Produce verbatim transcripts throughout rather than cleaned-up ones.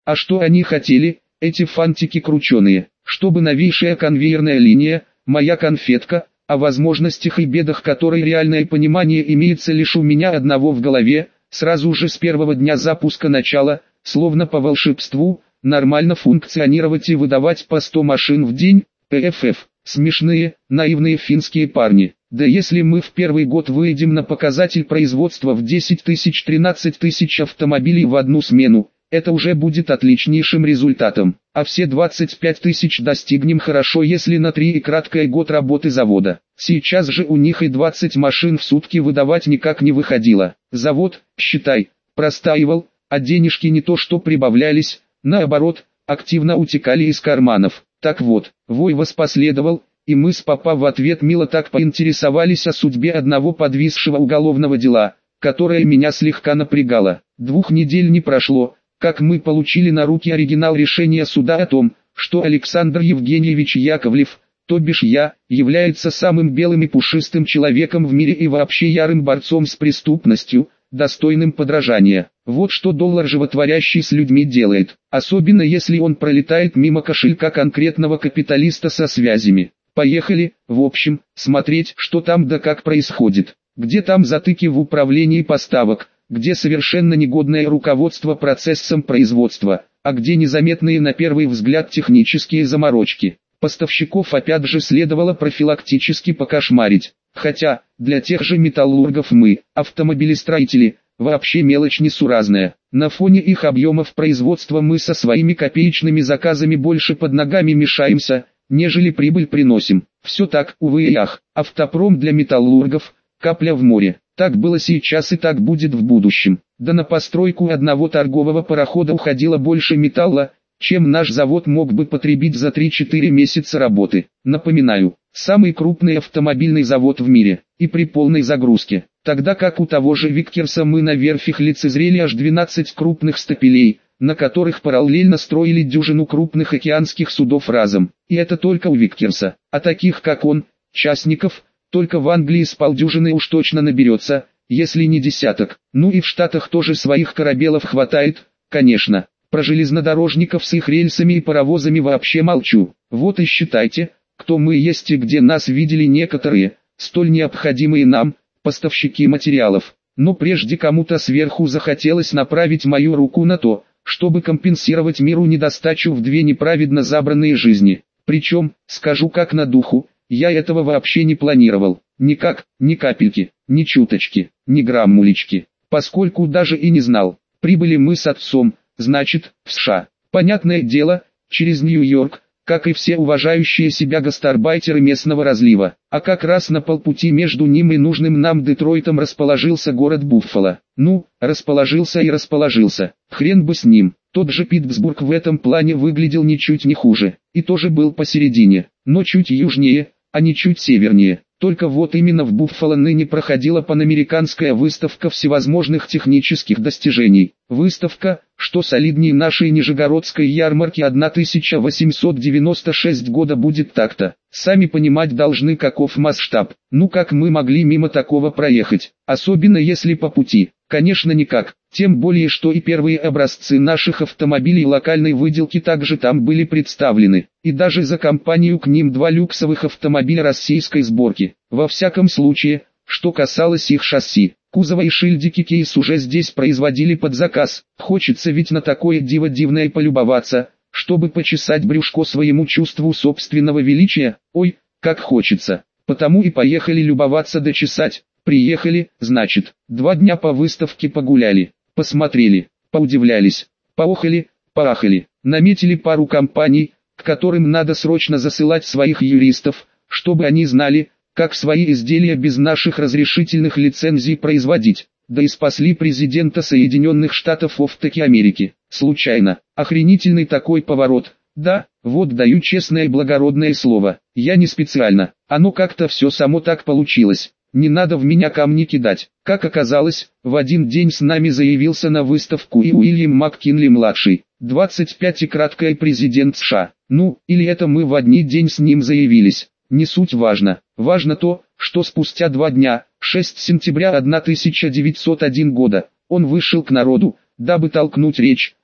А что они хотели, эти фантики крученые? Чтобы новейшая конвейерная линия, моя конфетка, о возможностях и бедах которой реальное понимание имеется лишь у меня одного в голове, сразу же с первого дня запуска начала, словно по волшебству, нормально функционировать и выдавать по сто машин в день, ПФФ. Смешные, наивные финские парни. Да если мы в первый год выйдем на показатель производства в десять тысяч тринадцать тысяч автомобилей в одну смену, это уже будет отличнейшим результатом. А все двадцать пять тысяч достигнем хорошо, если на три и краткое год работы завода. Сейчас же у них и двадцать машин в сутки выдавать никак не выходило. Завод, считай, простаивал, а денежки не то что прибавлялись, наоборот, активно утекали из карманов. Так вот, вой воспоследовал, и мы с папа в ответ мило так поинтересовались о судьбе одного подвисшего уголовного дела, которое меня слегка напрягало. Двух недель не прошло, как мы получили на руки оригинал решения суда о том, что Александр Евгеньевич Яковлев, то бишь я, является самым белым и пушистым человеком в мире и вообще ярым борцом с преступностью, достойным подражания. Вот что доллар животворящий с людьми делает, особенно если он пролетает мимо кошелька конкретного капиталиста со связями. Поехали, в общем, смотреть, что там да как происходит. Где там затыки в управлении поставок, где совершенно негодное руководство процессом производства, а где незаметные на первый взгляд технические заморочки. Поставщиков опять же следовало профилактически покошмарить. Хотя, для тех же металлургов мы, автомобилестроители, вообще мелочь несуразная. На фоне их объемов производства мы со своими копеечными заказами больше под ногами мешаемся, нежели прибыль приносим. Все так, увы и ах, автопром для металлургов, капля в море. Так было сейчас и так будет в будущем. Да на постройку одного торгового парохода уходило больше металла, чем наш завод мог бы потребить за три-четыре месяца работы. Напоминаю, самый крупный автомобильный завод в мире, и при полной загрузке. Тогда как у того же Виккерса мы на верфях лицезрели аж двенадцать крупных стапелей, на которых параллельно строили дюжину крупных океанских судов разом. И это только у Виккерса. А таких как он, частников, только в Англии с полдюжины уж точно наберется, если не десяток. Ну и в Штатах тоже своих корабелов хватает, конечно. Про железнодорожников с их рельсами и паровозами вообще молчу. Вот и считайте, кто мы есть и где нас видели некоторые, столь необходимые нам, поставщики материалов. Но прежде кому-то сверху захотелось направить мою руку на то, чтобы компенсировать миру недостачу в две неправедно забранные жизни. Причем, скажу как на духу, я этого вообще не планировал. Никак, ни капельки, ни чуточки, ни граммулечки. Поскольку даже и не знал. Прибыли мы с отцом, значит, в США. Понятное дело, через Нью-Йорк, как и все уважающие себя гастарбайтеры местного разлива. А как раз на полпути между ним и нужным нам Детройтом расположился город Буффало. Ну, расположился и расположился. Хрен бы с ним. Тот же Питтсбург в этом плане выглядел ничуть не хуже. И тоже был посередине, но чуть южнее, а не чуть севернее. Только вот именно в Буффало ныне проходила панамериканская выставка всевозможных технических достижений. Выставка, что солиднее нашей нижегородской ярмарки тысяча восемьсот девяносто шестого года будет так-то. Сами понимать должны, каков масштаб. Ну как мы могли мимо такого проехать, особенно если по пути? Конечно никак, тем более что и первые образцы наших автомобилей локальной выделки также там были представлены, и даже за компанию к ним два люксовых автомобиля российской сборки. Во всяком случае, что касалось их шасси, кузова и шильдики кейс уже здесь производили под заказ. Хочется ведь на такое диво дивное полюбоваться, чтобы почесать брюшко своему чувству собственного величия. Ой, как хочется, потому и поехали любоваться да чесать. Приехали, значит, два дня по выставке погуляли, посмотрели, поудивлялись, поохали, поахали, наметили пару компаний, к которым надо срочно засылать своих юристов, чтобы они знали, как свои изделия без наших разрешительных лицензий производить. Да и спасли президента Соединенных Штатов таки Америки. Случайно, охренительный такой поворот. Да, вот даю честное и благородное слово, я не специально, оно как-то все само так получилось. Не надо в меня камни кидать. Как оказалось, в один день с нами заявился на выставку и Уильям МакКинли-младший, двадцать пять и краткое президент США. Ну, или это мы в один день с ним заявились. Не суть важно. Важно то, что спустя два дня, шестого сентября тысяча девятьсот первого года, он вышел к народу, дабы толкнуть речь,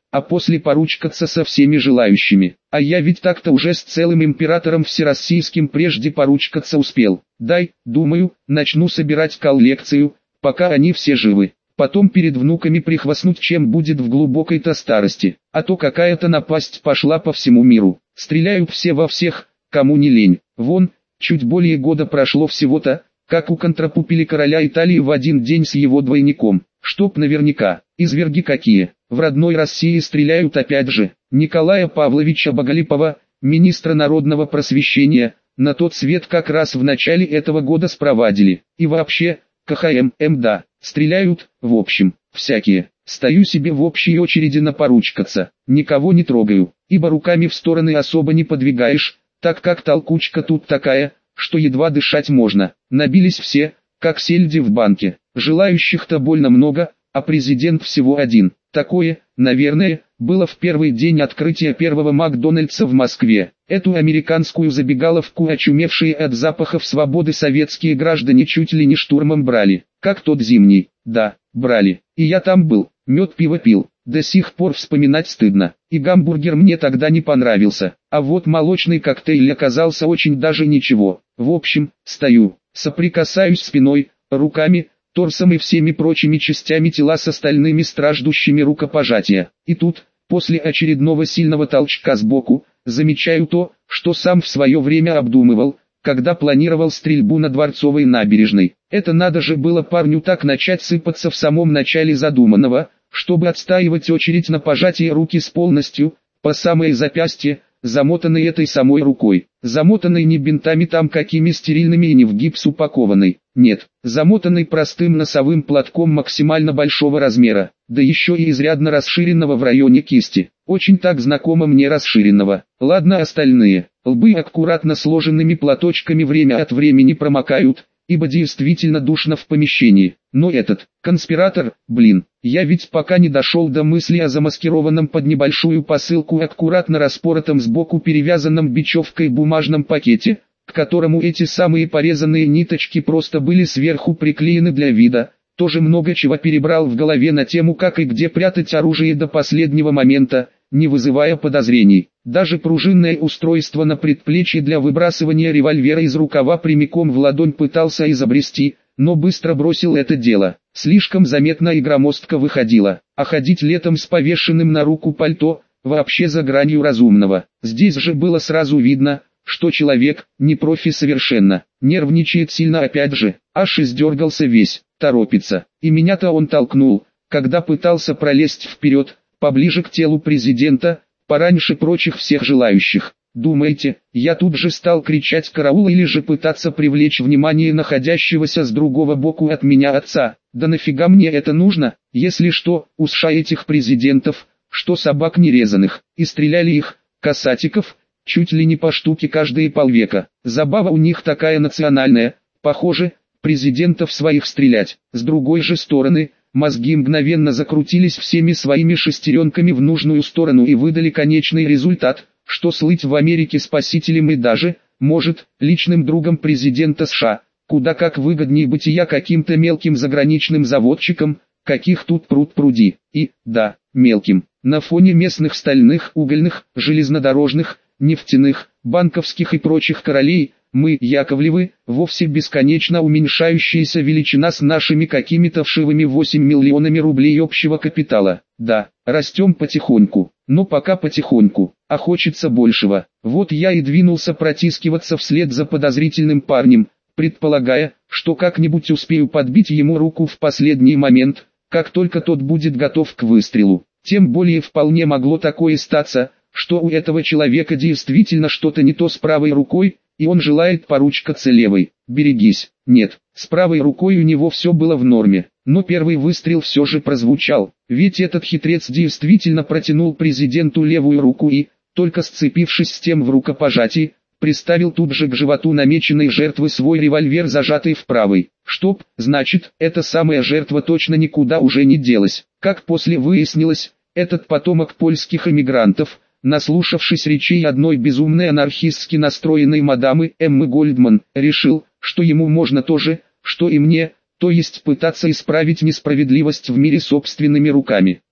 а после поручкаться со всеми желающими. А я ведь так-то уже с целым императором всероссийским прежде поручкаться успел. Дай, думаю, начну собирать коллекцию, пока они все живы. Потом перед внуками прихвастнуть, чем будет в глубокой-то старости. А то какая-то напасть пошла по всему миру. Стреляют все во всех, кому не лень. Вон, чуть более года прошло всего-то, как уконтрапупили короля Италии в один день с его двойником. Чтоб наверняка, изверги какие. В родной России стреляют опять же. Николая Павловича Боголепова, министра народного просвещения, на тот свет как раз в начале этого года спровадили. И вообще, КХМ, МДА, стреляют, в общем, всякие. Стою себе в общей очереди на поручкаться, никого не трогаю, ибо руками в стороны особо не подвигаешь, так как толкучка тут такая, что едва дышать можно. Набились все, как сельди в банке, желающих-то больно много, а президент всего один. Такое, наверное, было в первый день открытия первого Макдональдса в Москве. Эту американскую забегаловку очумевшие от запахов свободы советские граждане чуть ли не штурмом брали, как тот зимний. Да, брали, и я там был, мед пиво пил, до сих пор вспоминать стыдно. И гамбургер мне тогда не понравился, а вот молочный коктейль оказался очень даже ничего. В общем, стою, соприкасаюсь спиной, руками, торсом и всеми прочими частями тела с остальными страждущими рукопожатия. И тут, после очередного сильного толчка сбоку, замечаю то, что сам в свое время обдумывал, когда планировал стрельбу на Дворцовой набережной. Это надо же было парню так начать сыпаться в самом начале задуманного, чтобы отстаивать очередь на пожатие руки с полностью, по самое запястье, замотанной этой самой рукой. Замотанной не бинтами там какими стерильными и не в гипс упакованной. Нет, замотанной простым носовым платком максимально большого размера, да еще и изрядно расширенного в районе кисти. Очень так знакомо мне расширенного. Ладно остальные, лбы аккуратно сложенными платочками время от времени промокают, ибо действительно душно в помещении. Но этот, конспиратор, блин, я ведь пока не дошел до мысли о замаскированном под небольшую посылку аккуратно распоротом сбоку перевязанном бечевкой бумажном пакете, к которому эти самые порезанные ниточки просто были сверху приклеены для вида. Тоже много чего перебрал в голове на тему, как и где прятать оружие до последнего момента, не вызывая подозрений. Даже пружинное устройство на предплечье для выбрасывания револьвера из рукава прямиком в ладонь пытался изобрести, но быстро бросил это дело. Слишком заметно и громоздко выходило, а ходить летом с повешенным на руку пальто, вообще за гранью разумного. Здесь же было сразу видно, что человек, не профи совершенно, нервничает сильно опять же, аж издергался весь, торопится. И меня-то он толкнул, когда пытался пролезть вперед, поближе к телу президента, пораньше прочих всех желающих. Думаете, я тут же стал кричать «караул» или же пытаться привлечь внимание находящегося с другого боку от меня отца? Да нафига мне это нужно, если что, у США этих президентов, что собак нерезанных, и стреляли их, касатиков, чуть ли не по штуке каждые полвека. Забава у них такая национальная, похоже, президентов своих стрелять. С другой же стороны, мозги мгновенно закрутились всеми своими шестеренками в нужную сторону и выдали конечный результат, что слыть в Америке спасителем и даже, может, личным другом президента США, куда как выгоднее бытия каким-то мелким заграничным заводчиком, каких тут пруд пруди. И, да, мелким, на фоне местных стальных, угольных, железнодорожных, нефтяных, банковских и прочих королей, мы, Яковлевы, вовсе бесконечно уменьшающаяся величина с нашими какими-то вшивыми восемь миллионами рублей общего капитала. Да, растем потихоньку, но пока потихоньку, а хочется большего. Вот я и двинулся протискиваться вслед за подозрительным парнем, предполагая, что как-нибудь успею подбить ему руку в последний момент, как только тот будет готов к выстрелу. Тем более вполне могло такое статься, что у этого человека действительно что-то не то с правой рукой, и он желает поручкаться левой. Берегись. Нет, с правой рукой у него все было в норме, но первый выстрел все же прозвучал, ведь этот хитрец действительно протянул президенту левую руку и, только сцепившись с тем в рукопожатии, приставил тут же к животу намеченной жертвы свой револьвер, зажатый в правой. Чтоб, значит, эта самая жертва точно никуда уже не делась. Как после выяснилось, этот потомок польских эмигрантов, наслушавшись речей одной безумной анархистски настроенной мадамы Эммы Гольдман, решил, что ему можно то же, что и мне, то есть пытаться исправить несправедливость в мире собственными руками.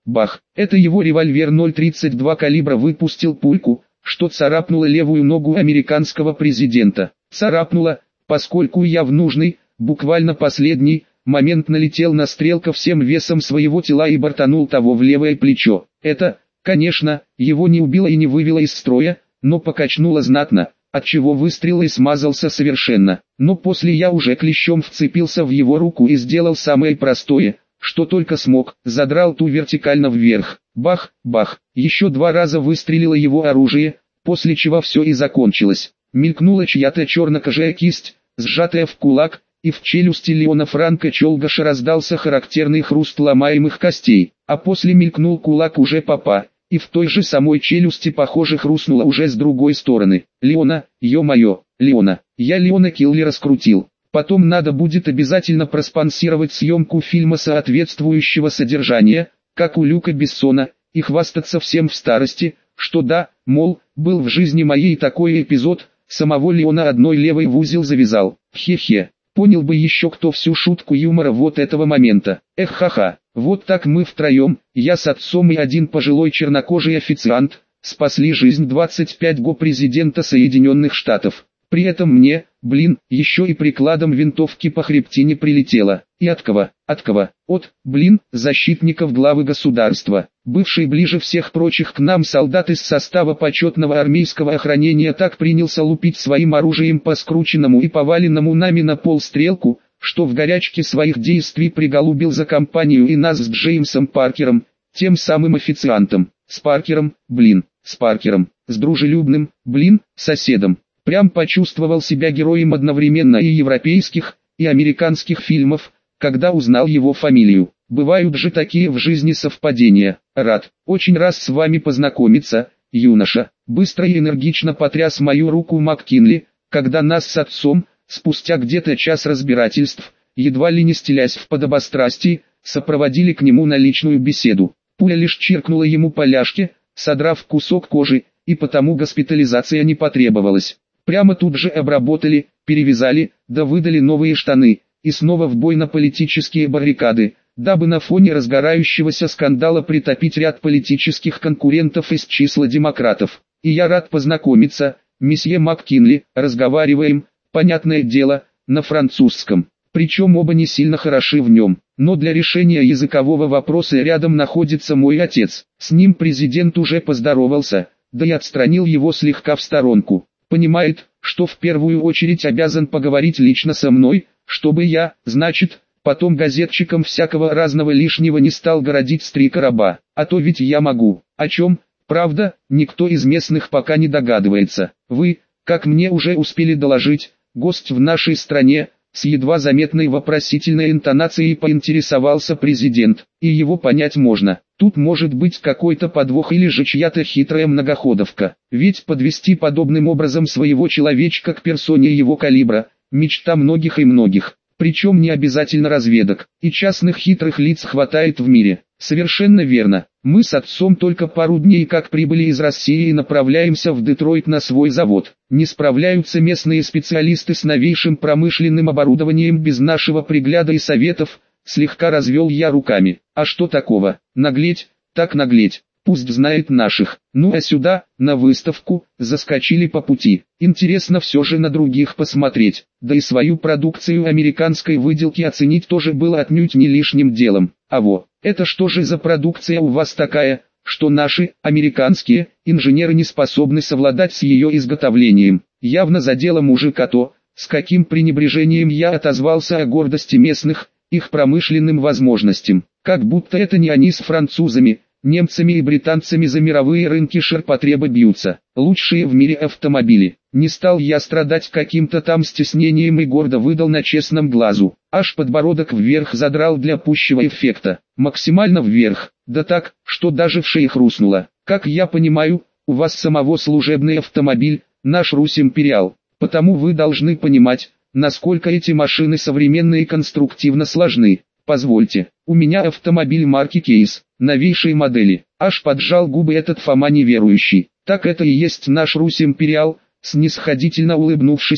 Бах! Это его револьвер ноль тридцать два калибра выпустил пульку, что царапнула левую ногу американского президента. Царапнула, поскольку я в нужный, буквально последний, момент налетел на Стрелка всем весом своего тела и бортанул того в левое плечо. Это, конечно, его не убило и не вывело из строя, но покачнуло знатно, отчего выстрел и смазался совершенно. Но после я уже клещом вцепился в его руку и сделал самое простое, что только смог, задрал ту вертикально вверх. Бах, бах, еще два раза выстрелило его оружие, после чего все и закончилось. Мелькнула чья-то черно-кожая кисть, сжатая в кулак, и в челюсти Леона Франко Чолгаша раздался характерный хруст ломаемых костей, а после мелькнул кулак уже папа, и в той же самой челюсти похоже хрустнуло уже с другой стороны. Леона, ё-моё, Леона, я Леона Киллера скрутил. Потом надо будет обязательно проспонсировать съемку фильма соответствующего содержания, как у Люка Бессона, и хвастаться всем в старости, что да, мол, был в жизни моей такой эпизод, самого Леона одной левой в узел завязал. Хе-хе, понял бы еще кто всю шутку юмора вот этого момента. Эх ха-ха, вот так мы втроем, я с отцом и один пожилой чернокожий официант, спасли жизнь двадцать пять го президента Соединенных Штатов. При этом мне, блин, еще и прикладом винтовки по хребтине прилетело. И от кого? От кого? От, блин, защитников главы государства. Бывший ближе всех прочих к нам солдат из состава почетного армейского охранения так принялся лупить своим оружием по скрученному и поваленному нами на пол Стрелку, что в горячке своих действий приголубил за компанию и нас с Джеймсом Паркером, тем самым официантом. С Паркером, блин, с Паркером, с дружелюбным, блин, соседом. Прям почувствовал себя героем одновременно и европейских, и американских фильмов, когда узнал его фамилию. Бывают же такие в жизни совпадения. Рад, очень рад с вами познакомиться, юноша. Быстро и энергично потряс мою руку МакКинли, когда нас с отцом, спустя где-то час разбирательств, едва ли не стелясь в подобострастии, сопроводили к нему на личную беседу. Пуля лишь чиркнула ему по ляжке, содрав кусок кожи, и потому госпитализация не потребовалась. Прямо тут же обработали, перевязали, да выдали новые штаны, и снова в бой на политические баррикады, дабы на фоне разгорающегося скандала притопить ряд политических конкурентов из числа демократов. И я рад познакомиться, месье МакКинли, разговариваем, понятное дело, на французском. Причем оба не сильно хороши в нем, но для решения языкового вопроса рядом находится мой отец. С ним президент уже поздоровался, да и отстранил его слегка в сторонку. Понимает, что в первую очередь обязан поговорить лично со мной, чтобы я, значит, потом газетчикам всякого разного лишнего не стал городить с три короба, а то ведь я могу. О чем, правда, никто из местных пока не догадывается. Вы, как мне уже успели доложить, гость в нашей стране, с едва заметной вопросительной интонацией поинтересовался президент, и его понять можно. Тут может быть какой-то подвох или же чья-то хитрая многоходовка. Ведь подвести подобным образом своего человечка к персоне его калибра – мечта многих и многих. Причем не обязательно разведок, и частных хитрых лиц хватает в мире. Совершенно верно. Мы с отцом только пару дней как прибыли из России и направляемся в Детройт на свой завод. Не справляются местные специалисты с новейшим промышленным оборудованием без нашего пригляда и советов. Слегка развел я руками. А что такого? Наглеть, так наглеть. Пусть знает наших. Ну а сюда, на выставку, заскочили по пути. Интересно все же на других посмотреть. Да и свою продукцию американской выделки оценить тоже было отнюдь не лишним делом. А во, это что же за продукция у вас такая, что наши, американские, инженеры не способны совладать с ее изготовлением? Явно задело мужика то, с каким пренебрежением я отозвался о гордости местных, их промышленным возможностям. Как будто это не они с французами, немцами и британцами за мировые рынки ширпотреба бьются. Лучшие в мире автомобили. Не стал я страдать каким-то там стеснением и гордо выдал на честном глазу. Аж подбородок вверх задрал для пущего эффекта. Максимально вверх. Да так, что даже в шее хрустнуло. Как я понимаю, у вас самого служебный автомобиль, наш Русь Империал. Потому вы должны понимать, насколько эти машины современные и конструктивно сложны. Позвольте, у меня автомобиль марки Кейс, новейшей модели. Аж поджал губы этот Фома неверующий. Так это и есть наш Русь Империал, снисходительно улыбнувшись,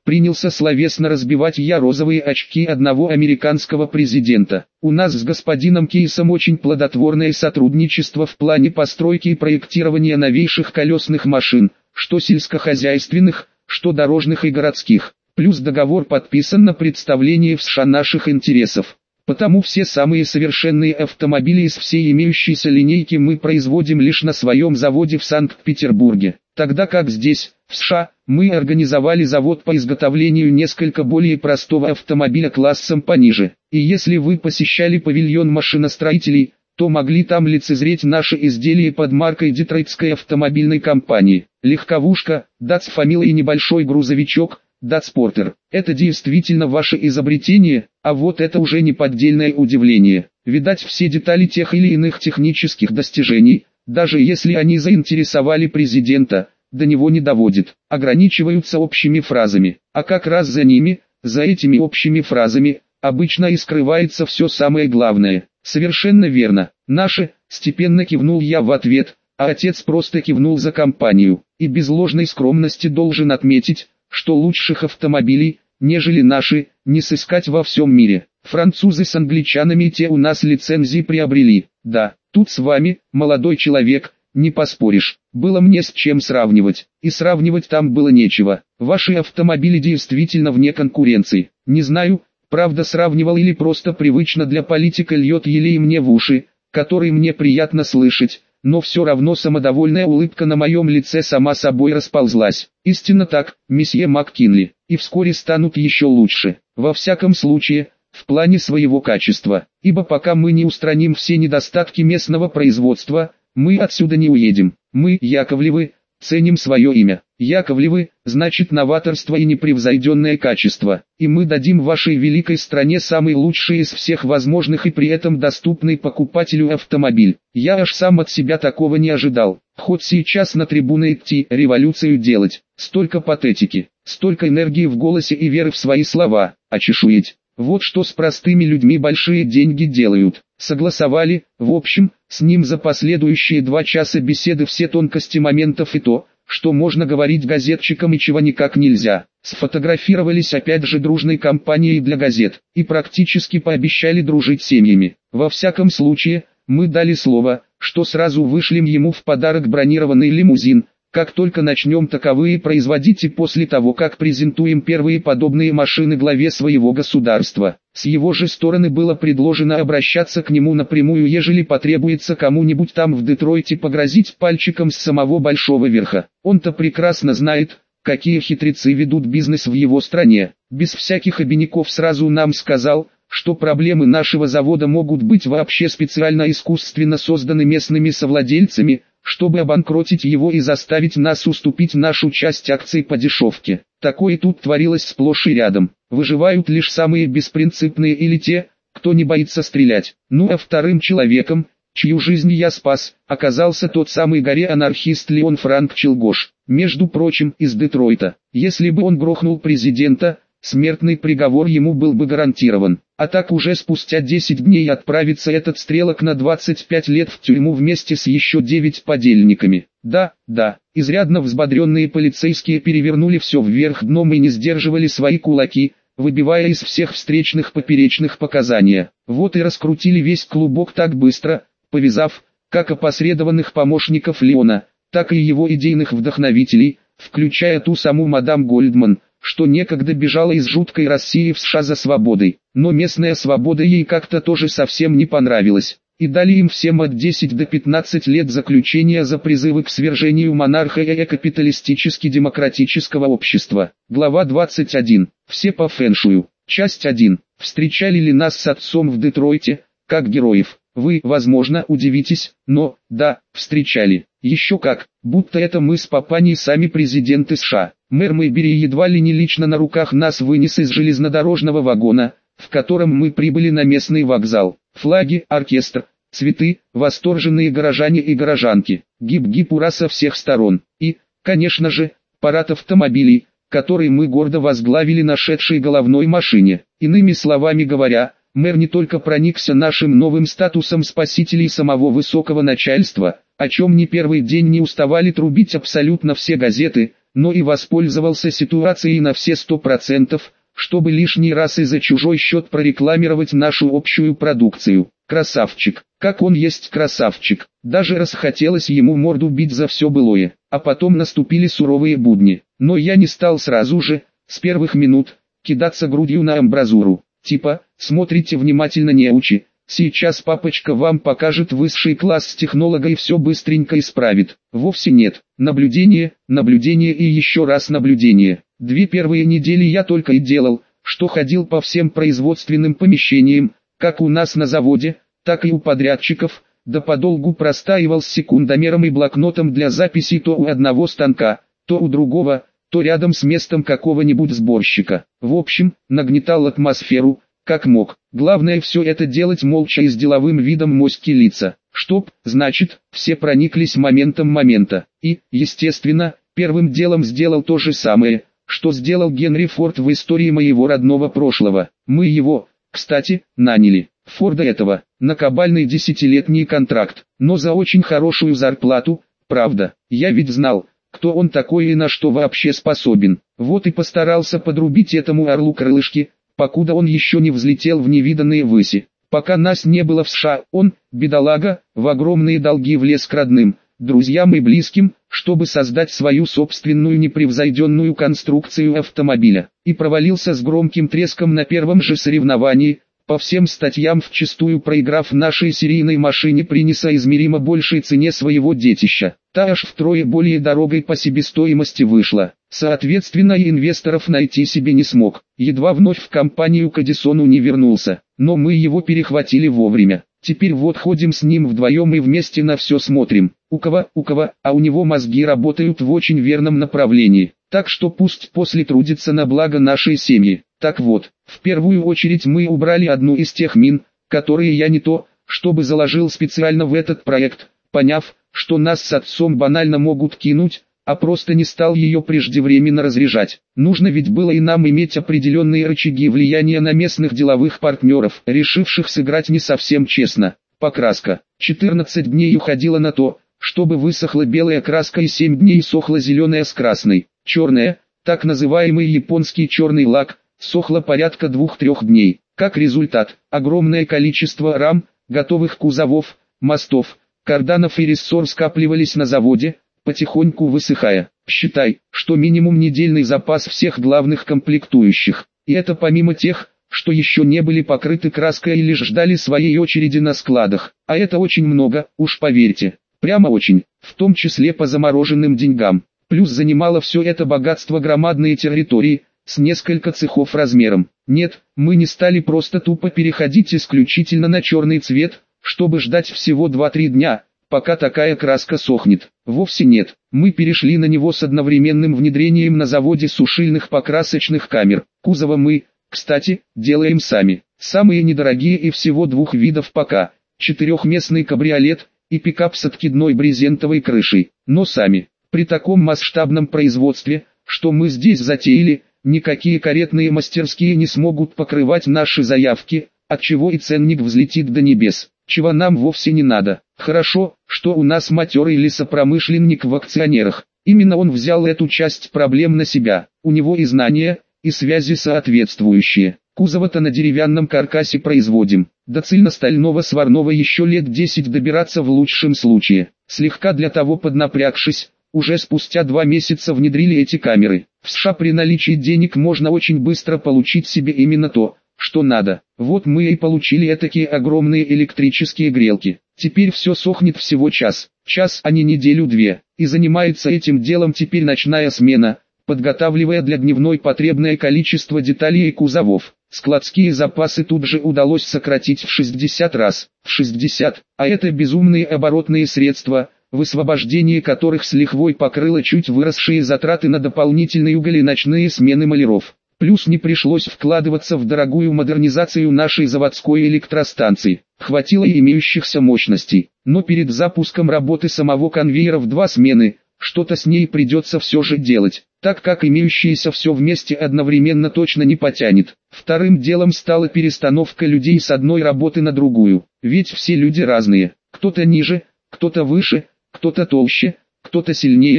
принялся словесно разбивать я розовые очки одного американского президента. У нас с господином Кейсом очень плодотворное сотрудничество в плане постройки и проектирования новейших колесных машин, что сельскохозяйственных, что дорожных и городских. Плюс договор подписан на представление в США наших интересов. Потому все самые совершенные автомобили из всей имеющейся линейки мы производим лишь на своем заводе в Санкт-Петербурге. Тогда как здесь, в США, мы организовали завод по изготовлению несколько более простого автомобиля классом пониже. И если вы посещали павильон машиностроителей, то могли там лицезреть наши изделия под маркой Детройтской автомобильной компании. Легковушка, Датс Фамила и небольшой грузовичок, Датспортер. Это действительно ваше изобретение, а вот это уже неподдельное удивление. Видать, все детали тех или иных технических достижений, даже если они заинтересовали президента, до него не доводит, ограничиваются общими фразами. А как раз за ними, за этими общими фразами, обычно и скрывается все самое главное. Совершенно верно. Наше, степенно кивнул я в ответ, а отец просто кивнул за компанию. И без ложной скромности должен отметить, что лучших автомобилей, нежели наши, не сыскать во всем мире. Французы с англичанами те у нас лицензии приобрели. Да, тут с вами, молодой человек, не поспоришь. Было мне с чем сравнивать. И сравнивать там было нечего. Ваши автомобили действительно вне конкуренции. Не знаю, правда сравнивал или просто привычно для политика льет елей мне в уши, который мне приятно слышать. Но все равно самодовольная улыбка на моем лице сама собой расползлась. Истинно так, месье МакКинли, и вскоре станут еще лучше. Во всяком случае, в плане своего качества. Ибо пока мы не устраним все недостатки местного производства, мы отсюда не уедем. Мы, Яковлевы, ценим свое имя. Яковлевы, значит новаторство и непревзойденное качество. И мы дадим вашей великой стране самый лучший из всех возможных и при этом доступный покупателю автомобиль. Я аж сам от себя такого не ожидал. Хоть сейчас на трибуны идти, революцию делать. Столько патетики, столько энергии в голосе и веры в свои слова. Очешуеть. Вот что с простыми людьми большие деньги делают. Согласовали, в общем, с ним за последующие два часа беседы все тонкости моментов и то, что можно говорить газетчикам и чего никак нельзя. Сфотографировались опять же дружной компанией для газет, и практически пообещали дружить семьями. Во всяком случае, мы дали слово, что сразу вышлем ему в подарок бронированный лимузин, как только начнем таковые производить и после того как презентуем первые подобные машины главе своего государства. С его же стороны было предложено обращаться к нему напрямую, ежели потребуется кому-нибудь там в Детройте погрозить пальчиком с самого большого верха. Он-то прекрасно знает, какие хитрецы ведут бизнес в его стране. Без всяких обиняков сразу нам сказал, что проблемы нашего завода могут быть вообще специально искусственно созданы местными совладельцами, чтобы обанкротить его и заставить нас уступить нашу часть акций по дешевке. Такое тут творилось сплошь и рядом. Выживают лишь самые беспринципные или те, кто не боится стрелять. Ну а вторым человеком, чью жизнь я спас, оказался тот самый горе-анархист Леон Франк Челгош. Между прочим, из Детройта. Если бы он грохнул президента, смертный приговор ему был бы гарантирован. А так уже спустя десять дней отправится этот стрелок на двадцать пять лет в тюрьму вместе с еще девять подельниками. Да, да, изрядно взбодренные полицейские перевернули все вверх дном и не сдерживали свои кулаки, выбивая из всех встречных поперечных показания. Вот и раскрутили весь клубок так быстро, повязав, как опосредованных помощников Леона, так и его идейных вдохновителей, включая ту саму мадам Гольдман, что некогда бежала из жуткой России в США за свободой. Но местная свобода ей как-то тоже совсем не понравилась. И дали им всем от десяти до пятнадцати лет заключения за призывы к свержению монарха и капиталистически-демократического общества. Глава двадцать один. Все по фэншую. Часть один. Встречали ли нас с отцом в Детройте, как героев? Вы, возможно, удивитесь, но, да, встречали. Еще как, будто это мы с папаней сами президенты США. Мэр Мэйбери едва ли не лично на руках нас вынес из железнодорожного вагона, в котором мы прибыли на местный вокзал. Флаги, оркестр, цветы, восторженные горожане и горожанки. Гип-гип ура со всех сторон. И, конечно же, парад автомобилей, который мы гордо возглавили на шедшей головной машине. Иными словами говоря, мэр не только проникся нашим новым статусом спасителей самого высокого начальства, о чем не первый день не уставали трубить абсолютно все газеты, но и воспользовался ситуацией на все сто процентов, чтобы лишний раз и за чужой счет прорекламировать нашу общую продукцию. Красавчик, как он есть красавчик, даже расхотелось ему морду бить за все былое, а потом наступили суровые будни, но я не стал сразу же, с первых минут, кидаться грудью на амбразуру, типа, смотрите внимательно неучи, сейчас папочка вам покажет высший класс технолога и все быстренько исправит. Вовсе нет, наблюдение, наблюдение и еще раз наблюдение. Две первые недели я только и делал, что ходил по всем производственным помещениям, как у нас на заводе, так и у подрядчиков, да подолгу простаивал с секундомером и блокнотом для записи то у одного станка, то у другого, то рядом с местом какого-нибудь сборщика. В общем, нагнетал атмосферу, как мог. Главное все это делать молча и с деловым видом моськи лица, чтоб, значит, все прониклись моментом момента. И, естественно, первым делом сделал то же самое, что сделал Генри Форд в истории моего родного прошлого. Мы его, кстати, наняли. Форда этого, на кабальный десятилетний контракт, но за очень хорошую зарплату, правда. Я ведь знал, кто он такой и на что вообще способен. Вот и постарался подрубить этому орлу крылышки, покуда он еще не взлетел в невиданные выси. Пока нас не было в США, он, бедолага, в огромные долги влез к родным, друзьям и близким, чтобы создать свою собственную непревзойденную конструкцию автомобиля, и провалился с громким треском на первом же соревновании, по всем статьям вчистую проиграв нашей серийной машине при несоизмеримо большей цене своего детища. Та аж втрое более дорогой по себестоимости вышла. Соответственно, и инвесторов найти себе не смог. Едва вновь в компанию к Эдисону не вернулся, но мы его перехватили вовремя. Теперь вот ходим с ним вдвоем и вместе на все смотрим. У кого, у кого, а у него мозги работают в очень верном направлении. Так что пусть после трудится на благо нашей семьи. Так вот, в первую очередь мы убрали одну из тех мин, которые я не то, чтобы заложил специально в этот проект, поняв, что нас с отцом банально могут кинуть, а просто не стал ее преждевременно разряжать. Нужно ведь было и нам иметь определенные рычаги влияния на местных деловых партнеров, решивших сыграть не совсем честно. Покраска. четырнадцать дней уходила на то, чтобы высохла белая краска и семь дней сохла зеленая с красной. Черная, так называемый японский черный лак, сохла порядка двух-трех дней. Как результат, огромное количество рам, готовых кузовов, мостов, карданов и рессор скапливались на заводе, потихоньку высыхая. Считай, что минимум недельный запас всех главных комплектующих. И это помимо тех, что еще не были покрыты краской и лишь ждали своей очереди на складах. А это очень много, уж поверьте. Прямо очень, в том числе по замороженным деньгам. Плюс занимало все это богатство громадные территории, с несколько цехов размером. Нет, мы не стали просто тупо переходить исключительно на черный цвет, чтобы ждать всего два-три дня, пока такая краска сохнет. Вовсе нет, мы перешли на него с одновременным внедрением на заводе сушильных покрасочных камер. Кузова мы, кстати, делаем сами. Самые недорогие и всего двух видов пока. Четырехместный кабриолет и пикап с откидной брезентовой крышей. Но сами. При таком масштабном производстве, что мы здесь затеяли, никакие каретные мастерские не смогут покрывать наши заявки, отчего и ценник взлетит до небес, чего нам вовсе не надо. Хорошо, что у нас матерый лесопромышленник в акционерах. Именно он взял эту часть проблем на себя. У него и знания, и связи соответствующие. Кузова-то на деревянном каркасе производим. До цельностального сварного еще лет десять добираться в лучшем случае. Слегка для того поднапрягшись, уже спустя два месяца внедрили эти камеры. В США при наличии денег можно очень быстро получить себе именно то, что надо. Вот мы и получили этакие огромные электрические грелки. Теперь все сохнет всего час. Час, а не неделю-две. И занимается этим делом теперь ночная смена, подготавливая для дневной потребное количество деталей и кузовов. Складские запасы тут же удалось сократить в шестьдесят раз. В шестьдесят. А это безумные оборотные средства, высвобождение которых с лихвой покрыло чуть выросшие затраты на дополнительные уголь и ночные смены маляров. Плюс не пришлось вкладываться в дорогую модернизацию нашей заводской электростанции. Хватило и имеющихся мощностей. Но перед запуском работы самого конвейера в два смены, что-то с ней придется все же делать, так как имеющееся все вместе одновременно точно не потянет. Вторым делом стала перестановка людей с одной работы на другую. Ведь все люди разные. Кто-то ниже, кто-то выше, кто-то толще, кто-то сильнее, кто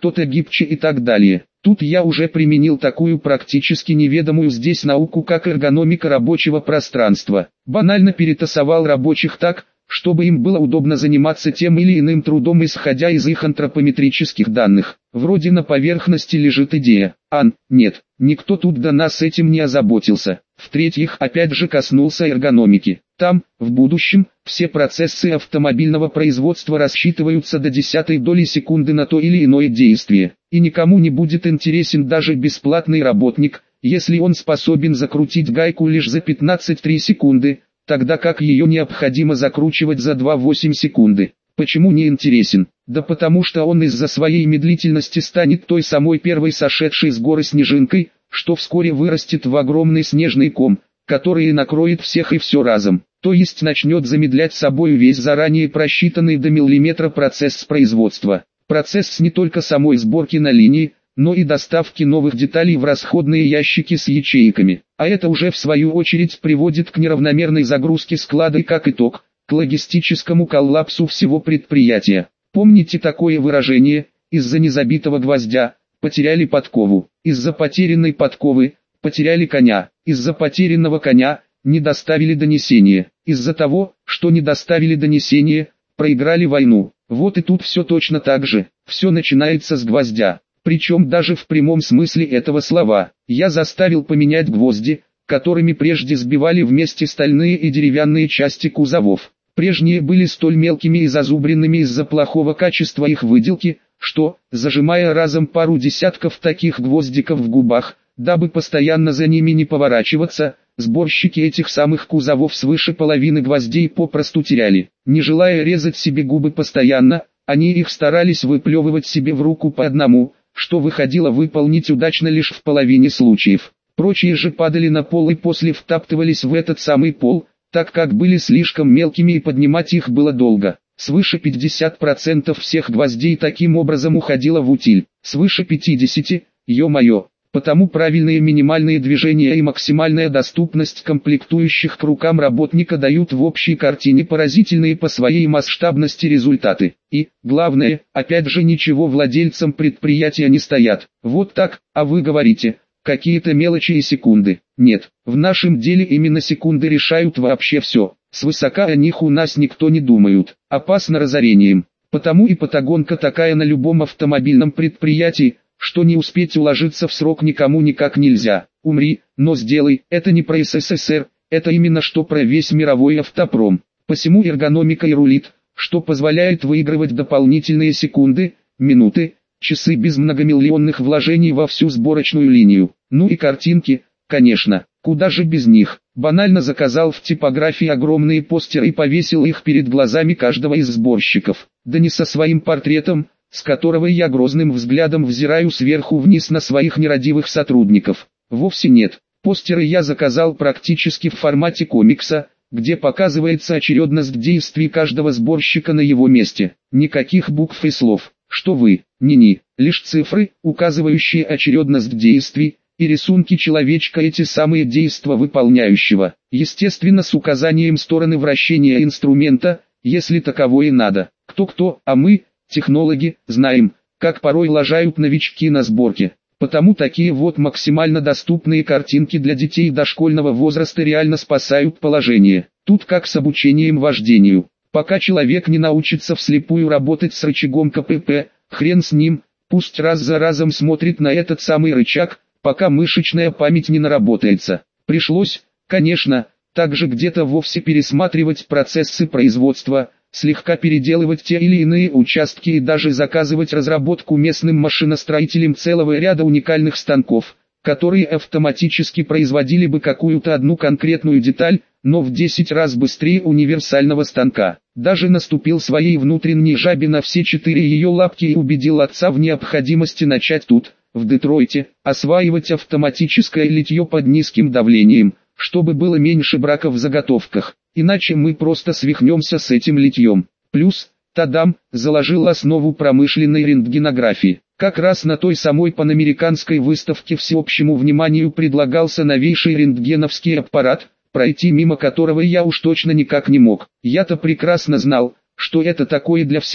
кто-то гибче и так далее. Тут я уже применил такую практически неведомую здесь науку, как эргономика рабочего пространства. Банально перетасовал рабочих так, чтобы им было удобно заниматься тем или иным трудом, исходя из их антропометрических данных. Вроде на поверхности лежит идея. Ан, нет, никто тут до нас этим не озаботился. В-третьих, опять же коснулся эргономики. Там, в будущем, все процессы автомобильного производства рассчитываются до десятой доли секунды на то или иное действие. И никому не будет интересен даже бесплатный работник, если он способен закрутить гайку лишь за пятнадцать целых три секунды, тогда как ее необходимо закручивать за две целых восемь секунды. Почему не интересен? Да потому что он из-за своей медлительности станет той самой первой сошедшей с горы снежинкой, что вскоре вырастет в огромный снежный ком, который накроет всех и все разом. То есть начнет замедлять собой весь заранее просчитанный до миллиметра процесс производства. Процесс не только самой сборки на линии, но и доставки новых деталей в расходные ящики с ячейками. А это уже в свою очередь приводит к неравномерной загрузке склада и как итог, к логистическому коллапсу всего предприятия. Помните такое выражение: из-за незабитого гвоздя потеряли подкову, из-за потерянной подковы потеряли коня, из-за потерянного коня не доставили донесения, из-за того, что не доставили донесения, проиграли войну. Вот и тут все точно так же, все начинается с гвоздя. Причем даже в прямом смысле этого слова. Я заставил поменять гвозди, которыми прежде сбивали вместе стальные и деревянные части кузовов. Прежние были столь мелкими и зазубренными из-за плохого качества их выделки, что, зажимая разом пару десятков таких гвоздиков в губах, дабы постоянно за ними не поворачиваться, сборщики этих самых кузовов свыше половины гвоздей попросту теряли. Не желая резать себе губы постоянно, они их старались выплевывать себе в руку по одному, что выходило выполнить удачно лишь в половине случаев. Прочие же падали на пол и после втаптывались в этот самый пол, так как были слишком мелкими и поднимать их было долго. Свыше пятидесяти процентов всех гвоздей таким образом уходило в утиль, свыше пятидесяти процентов, ё-моё. Потому правильные минимальные движения и максимальная доступность комплектующих к рукам работника дают в общей картине поразительные по своей масштабности результаты. И, главное, опять же ничего владельцам предприятия не стоят. Вот так, а вы говорите, какие-то мелочи и секунды. Нет, в нашем деле именно секунды решают вообще все. Свысока о них у нас никто не думает. Опасно разорением. Потому и патагонка такая на любом автомобильном предприятии, что не успеть уложиться в срок никому никак нельзя. Умри, но сделай. Это не про СССР, это именно что про весь мировой автопром. Посему эргономика и рулит, что позволяет выигрывать дополнительные секунды, минуты, часы без многомиллионных вложений во всю сборочную линию. Ну и картинки, конечно, куда же без них. Банально заказал в типографии огромные постеры и повесил их перед глазами каждого из сборщиков. Да не со своим портретом, с которого я грозным взглядом взираю сверху вниз на своих нерадивых сотрудников. Вовсе нет. Постеры я заказал практически в формате комикса, где показывается очередность действий каждого сборщика на его месте. Никаких букв и слов. Что вы, ни-ни, лишь цифры, указывающие очередность действий, и рисунки человечка эти самые действия выполняющего. Естественно, с указанием стороны вращения инструмента, если таковое надо. Кто-кто, а мы, технологи, знаем, как порой лажают новички на сборке. Потому такие вот максимально доступные картинки для детей дошкольного возраста реально спасают положение. Тут как с обучением вождению. Пока человек не научится вслепую работать с рычагом ка пэ пэ, хрен с ним, пусть раз за разом смотрит на этот самый рычаг, пока мышечная память не наработается. Пришлось, конечно, также где-то вовсе пересматривать процессы производства, слегка переделывать те или иные участки и даже заказывать разработку местным машиностроителям целого ряда уникальных станков, которые автоматически производили бы какую-то одну конкретную деталь, но в десять раз быстрее универсального станка. Даже наступил своей внутренней жабе на все четыре ее лапки и убедил отца в необходимости начать тут, в Детройте, осваивать автоматическое литье под низким давлением, чтобы было меньше браков в заготовках. Иначе мы просто свихнемся с этим литьем. Плюс, тадам, заложил основу промышленной рентгенографии. Как раз на той самой панамериканской выставке всеобщему вниманию предлагался новейший рентгеновский аппарат, пройти мимо которого я уж точно никак не мог. Я-то прекрасно знал, что это такое для всего,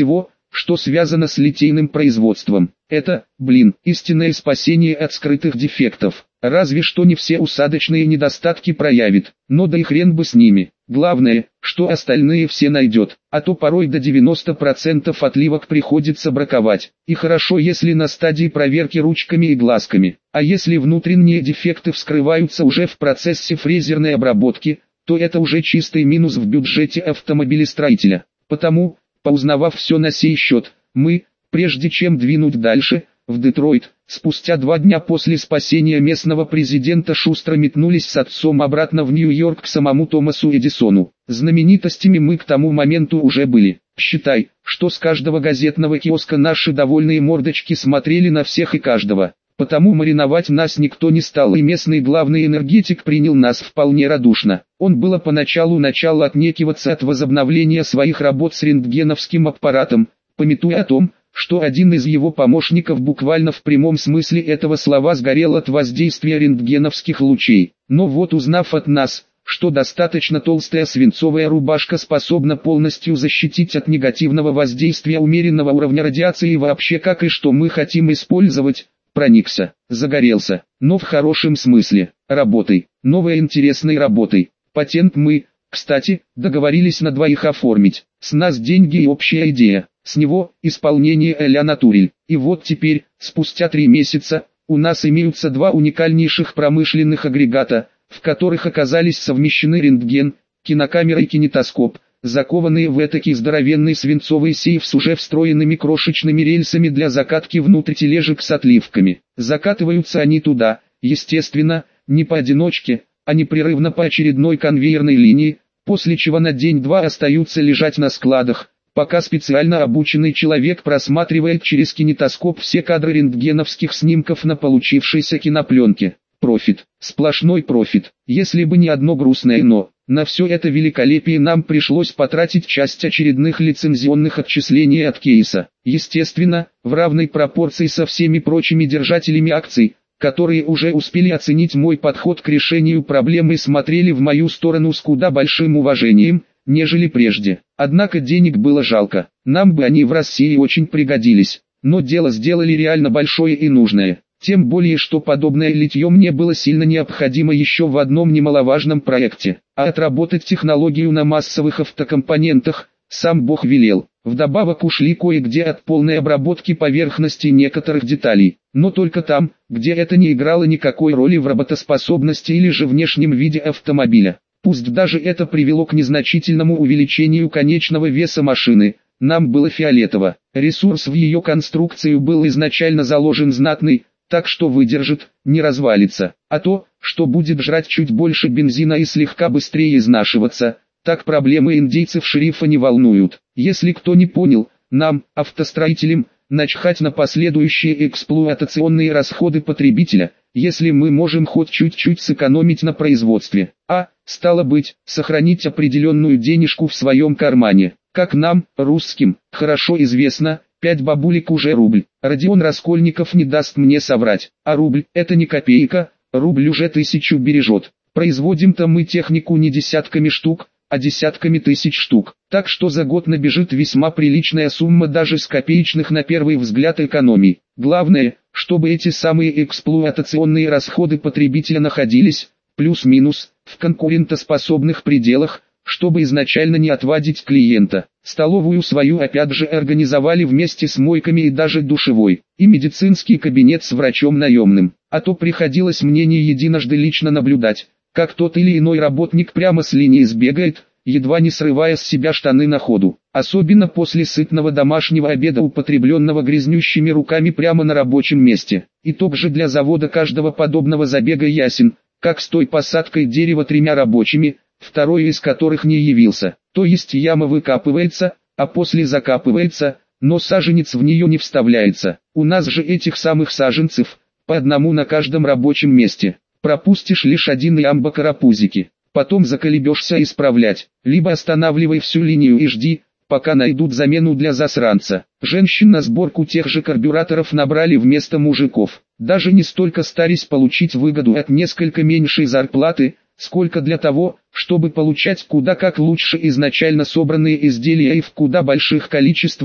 что связано с литейным производством. Это, блин, истинное спасение от скрытых дефектов. Разве что не все усадочные недостатки проявит, но да и хрен бы с ними. Главное, что остальные все найдет, а то порой до девяноста процентов отливок приходится браковать. И хорошо, если на стадии проверки ручками и глазками, а если внутренние дефекты вскрываются уже в процессе фрезерной обработки, то это уже чистый минус в бюджете автомобилестроителя. Потому, поузнавав все на сей счет, мы, прежде чем двинуть дальше, в Детройт, спустя два дня после спасения местного президента шустро метнулись с отцом обратно в Нью-Йорк к самому Томасу Эдисону. Знаменитостями мы к тому моменту уже были. Считай, что с каждого газетного киоска наши довольные мордочки смотрели на всех и каждого. Потому мариновать нас никто не стал, и местный главный энергетик принял нас вполне радушно. Он было поначалу начал отнекиваться от возобновления своих работ с рентгеновским аппаратом, памятуя о том, что один из его помощников буквально в прямом смысле этого слова сгорел от воздействия рентгеновских лучей. Но вот, узнав от нас, что достаточно толстая свинцовая рубашка способна полностью защитить от негативного воздействия умеренного уровня радиации и вообще как и что мы хотим использовать, проникся, загорелся, но в хорошем смысле, работой, новой интересной работой. Патент мы, кстати, договорились на двоих оформить, с нас деньги и общая идея. С него исполнение а-ля натурель. И вот теперь, спустя три месяца, у нас имеются два уникальнейших промышленных агрегата, в которых оказались совмещены рентген, кинокамера и кинетоскоп, закованные в этакий здоровенный свинцовый сейф с уже встроенными крошечными рельсами для закатки внутрь тележек с отливками. Закатываются они туда, естественно, не поодиночке, а непрерывно по очередной конвейерной линии, после чего на день-два остаются лежать на складах, пока специально обученный человек просматривает через кинетоскоп все кадры рентгеновских снимков на получившейся кинопленке. Профит, сплошной профит. Если бы не одно грустное «но», на все это великолепие нам пришлось потратить часть очередных лицензионных отчислений от кейса. Естественно, в равной пропорции со всеми прочими держателями акций, которые уже успели оценить мой подход к решению проблемы и смотрели в мою сторону с куда большим уважением, нежели прежде. Однако денег было жалко, нам бы они в России очень пригодились, но дело сделали реально большое и нужное. Тем более, что подобное литье мне было сильно необходимо еще в одном немаловажном проекте, а отработать технологию на массовых автокомпонентах, сам Бог велел. Вдобавок ушли кое-где от полной обработки поверхности некоторых деталей, но только там, где это не играло никакой роли в работоспособности или же внешнем виде автомобиля. Пусть даже это привело к незначительному увеличению конечного веса машины, нам было фиолетово. Ресурс в ее конструкцию был изначально заложен знатный, так что выдержит, не развалится. А то, что будет жрать чуть больше бензина и слегка быстрее изнашиваться, так проблемы индейцев шерифа не волнуют. Если кто не понял, нам, автостроителям, начхать на последующие эксплуатационные расходы потребителя, если мы можем хоть чуть-чуть сэкономить на производстве. А, стало быть, сохранить определенную денежку в своем кармане. Как нам, русским, хорошо известно, пять бабулек уже рубль. Родион Раскольников не даст мне соврать. А рубль – это не копейка, рубль уже тысячу бережет. Производим-то мы технику не десятками штук, а десятками тысяч штук. Так что за год набежит весьма приличная сумма даже с копеечных на первый взгляд экономий. Главное, чтобы эти самые эксплуатационные расходы потребителя находились, плюс-минус, в конкурентоспособных пределах, чтобы изначально не отводить клиента. Столовую свою опять же организовали вместе с мойками и даже душевой, и медицинский кабинет с врачом наемным. А то приходилось мне не единожды лично наблюдать, как тот или иной работник прямо с линии сбегает, едва не срывая с себя штаны на ходу. Особенно после сытного домашнего обеда, употребленного грязнющими руками прямо на рабочем месте. Итог же для завода каждого подобного забега ясен, как с той посадкой дерева тремя рабочими, второй из которых не явился. То есть яма выкапывается, а после закапывается, но саженец в нее не вставляется. У нас же этих самых саженцев, по одному на каждом рабочем месте. Пропустишь лишь один ямба-карапузики, потом заколебешься исправлять, либо останавливай всю линию и жди, пока найдут замену для засранца. Женщин на сборку тех же карбюраторов набрали вместо мужиков, даже не столько стараясь получить выгоду от несколько меньшей зарплаты, сколько для того, чтобы получать куда как лучше изначально собранные изделия и в куда больших количествах,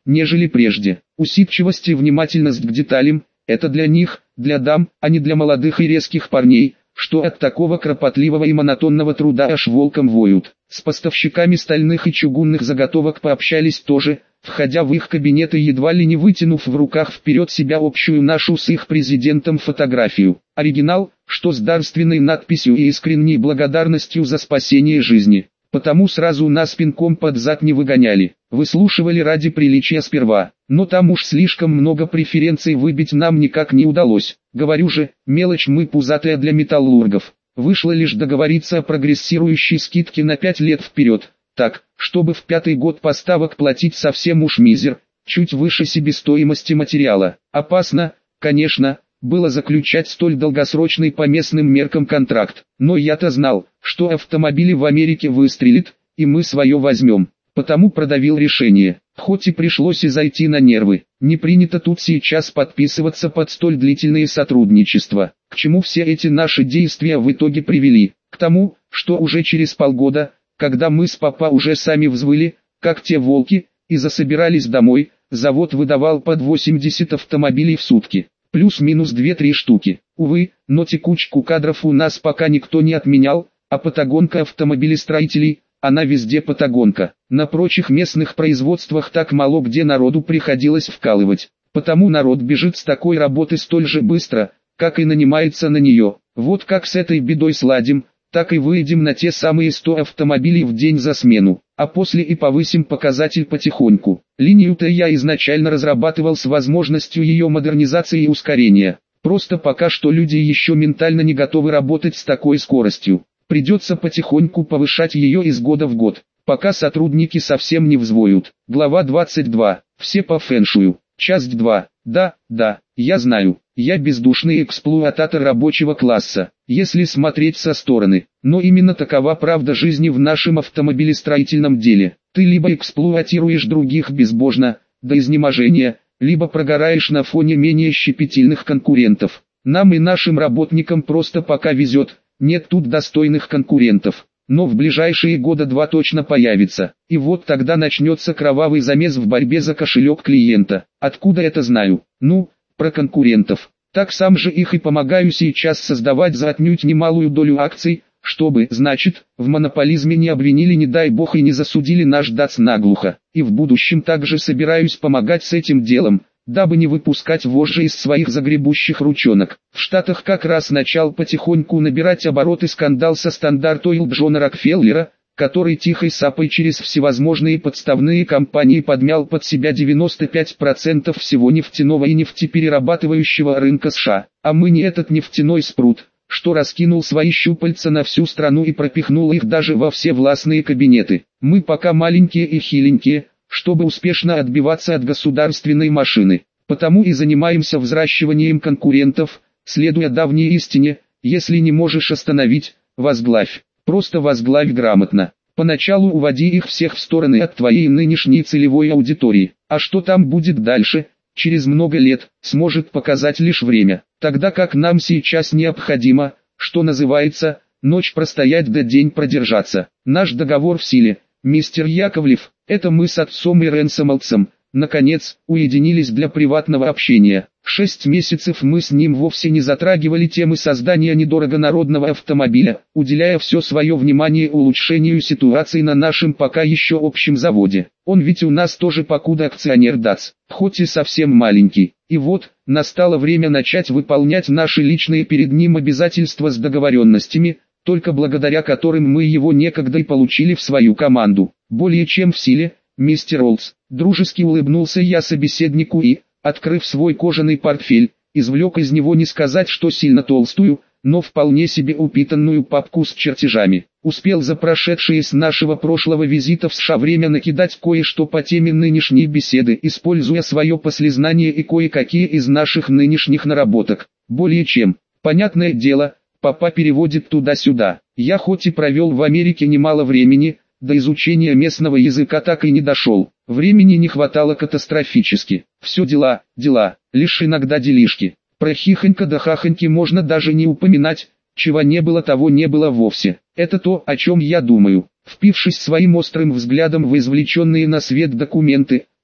нежели прежде. Усидчивость и внимательность к деталям – это для них, для дам, а не для молодых и резких парней, что от такого кропотливого и монотонного труда аж волком воют. С поставщиками стальных и чугунных заготовок пообщались тоже, входя в их кабинеты едва ли не вытянув в руках вперед себя общую нашу с их президентом фотографию. Оригинал, что с дарственной надписью и искренней благодарностью за спасение жизни. Потому сразу нас пинком под зад не выгоняли, выслушивали ради приличия сперва, но там уж слишком много преференций выбить нам никак не удалось. Говорю же, мелочь мы пузатая для металлургов. Вышло лишь договориться о прогрессирующей скидке на пять лет вперед, так, чтобы в пятый год поставок платить совсем уж мизер, чуть выше себестоимости материала. Опасно, конечно, было заключать столь долгосрочный по местным меркам контракт, но я-то знал, что автомобили в Америке выстрелит, и мы свое возьмем, потому продавил решение, хоть и пришлось и зайти на нервы. Не принято тут сейчас подписываться под столь длительные сотрудничества. К чему все эти наши действия в итоге привели? К тому, что уже через полгода, когда мы с папа уже сами взвыли, как те волки, и засобирались домой, завод выдавал под восемьдесят автомобилей в сутки. Плюс-минус две-три штуки. Увы, но текучку кадров у нас пока никто не отменял, а патагонка автомобилестроителей, она везде патагонка. На прочих местных производствах так мало где народу приходилось вкалывать. Потому народ бежит с такой работы столь же быстро, как и нанимается на нее. Вот как с этой бедой сладим, так и выйдем на те самые сто автомобилей в день за смену, а после и повысим показатель потихоньку. Линию-то я изначально разрабатывал с возможностью ее модернизации и ускорения. Просто пока что люди еще ментально не готовы работать с такой скоростью. Придется потихоньку повышать ее из года в год, пока сотрудники совсем не взвоют. Глава двадцать два. Все по фэншую. Часть два. Да, да, я знаю, я бездушный эксплуататор рабочего класса, если смотреть со стороны. Но именно такова правда жизни в нашем автомобилестроительном деле. Ты либо эксплуатируешь других безбожно, до изнеможения, либо прогораешь на фоне менее щепетильных конкурентов. Нам и нашим работникам просто пока везет, нет тут достойных конкурентов. Но в ближайшие года два точно появится. И вот тогда начнется кровавый замес в борьбе за кошелек клиента. Откуда это знаю? Ну, про конкурентов. Так сам же их и помогаю сейчас создавать за отнюдь немалую долю акций, чтобы, значит, в монополизме не обвинили, не дай бог, и не засудили наш дац наглухо. И в будущем также собираюсь помогать с этим делом, дабы не выпускать вожжи из своих загребущих ручонок. В Штатах как раз начал потихоньку набирать обороты скандал со Стандарт Ойл Джона Рокфеллера, который тихой сапой через всевозможные подставные компании подмял под себя девяносто пять процентов всего нефтяного и нефтеперерабатывающего рынка США. А мы не этот нефтяной спрут, что раскинул свои щупальца на всю страну и пропихнул их даже во все властные кабинеты. Мы пока маленькие и хиленькие, чтобы успешно отбиваться от государственной машины. Потому и занимаемся взращиванием конкурентов, следуя давней истине: если не можешь остановить, возглавь. Просто возглавь грамотно. Поначалу уводи их всех в стороны от твоей нынешней целевой аудитории. А что там будет дальше, через много лет, сможет показать лишь время. Тогда как нам сейчас необходимо, что называется, ночь простоять да день продержаться. Наш договор в силе, мистер Яковлев. Это мы с отцом и Ренсомолдсом, наконец, уединились для приватного общения. Шесть месяцев мы с ним вовсе не затрагивали темы создания недорого народного автомобиля, уделяя все свое внимание улучшению ситуации на нашем пока еще общем заводе. Он ведь у нас тоже покуда акционер дац, хоть и совсем маленький. И вот, настало время начать выполнять наши личные перед ним обязательства с договоренностями, только благодаря которым мы его некогда и получили в свою команду. Более чем в силе, мистер Олдс. Дружески улыбнулся я собеседнику и, открыв свой кожаный портфель, извлек из него не сказать что сильно толстую, но вполне себе упитанную папку с чертежами. Успел за прошедшие с нашего прошлого визита в США время накидать кое-что по теме нынешней беседы, используя свое послезнание и кое-какие из наших нынешних наработок. Более чем, понятное дело, папа переводит туда-сюда. Я хоть и провел в Америке немало времени, до изучения местного языка так и не дошел. Времени не хватало катастрофически. Все дела, дела, лишь иногда делишки. Про хихонька да хахоньки можно даже не упоминать, чего не было того не было вовсе. Это то, о чем я думаю. Впившись своим острым взглядом в извлеченные на свет документы,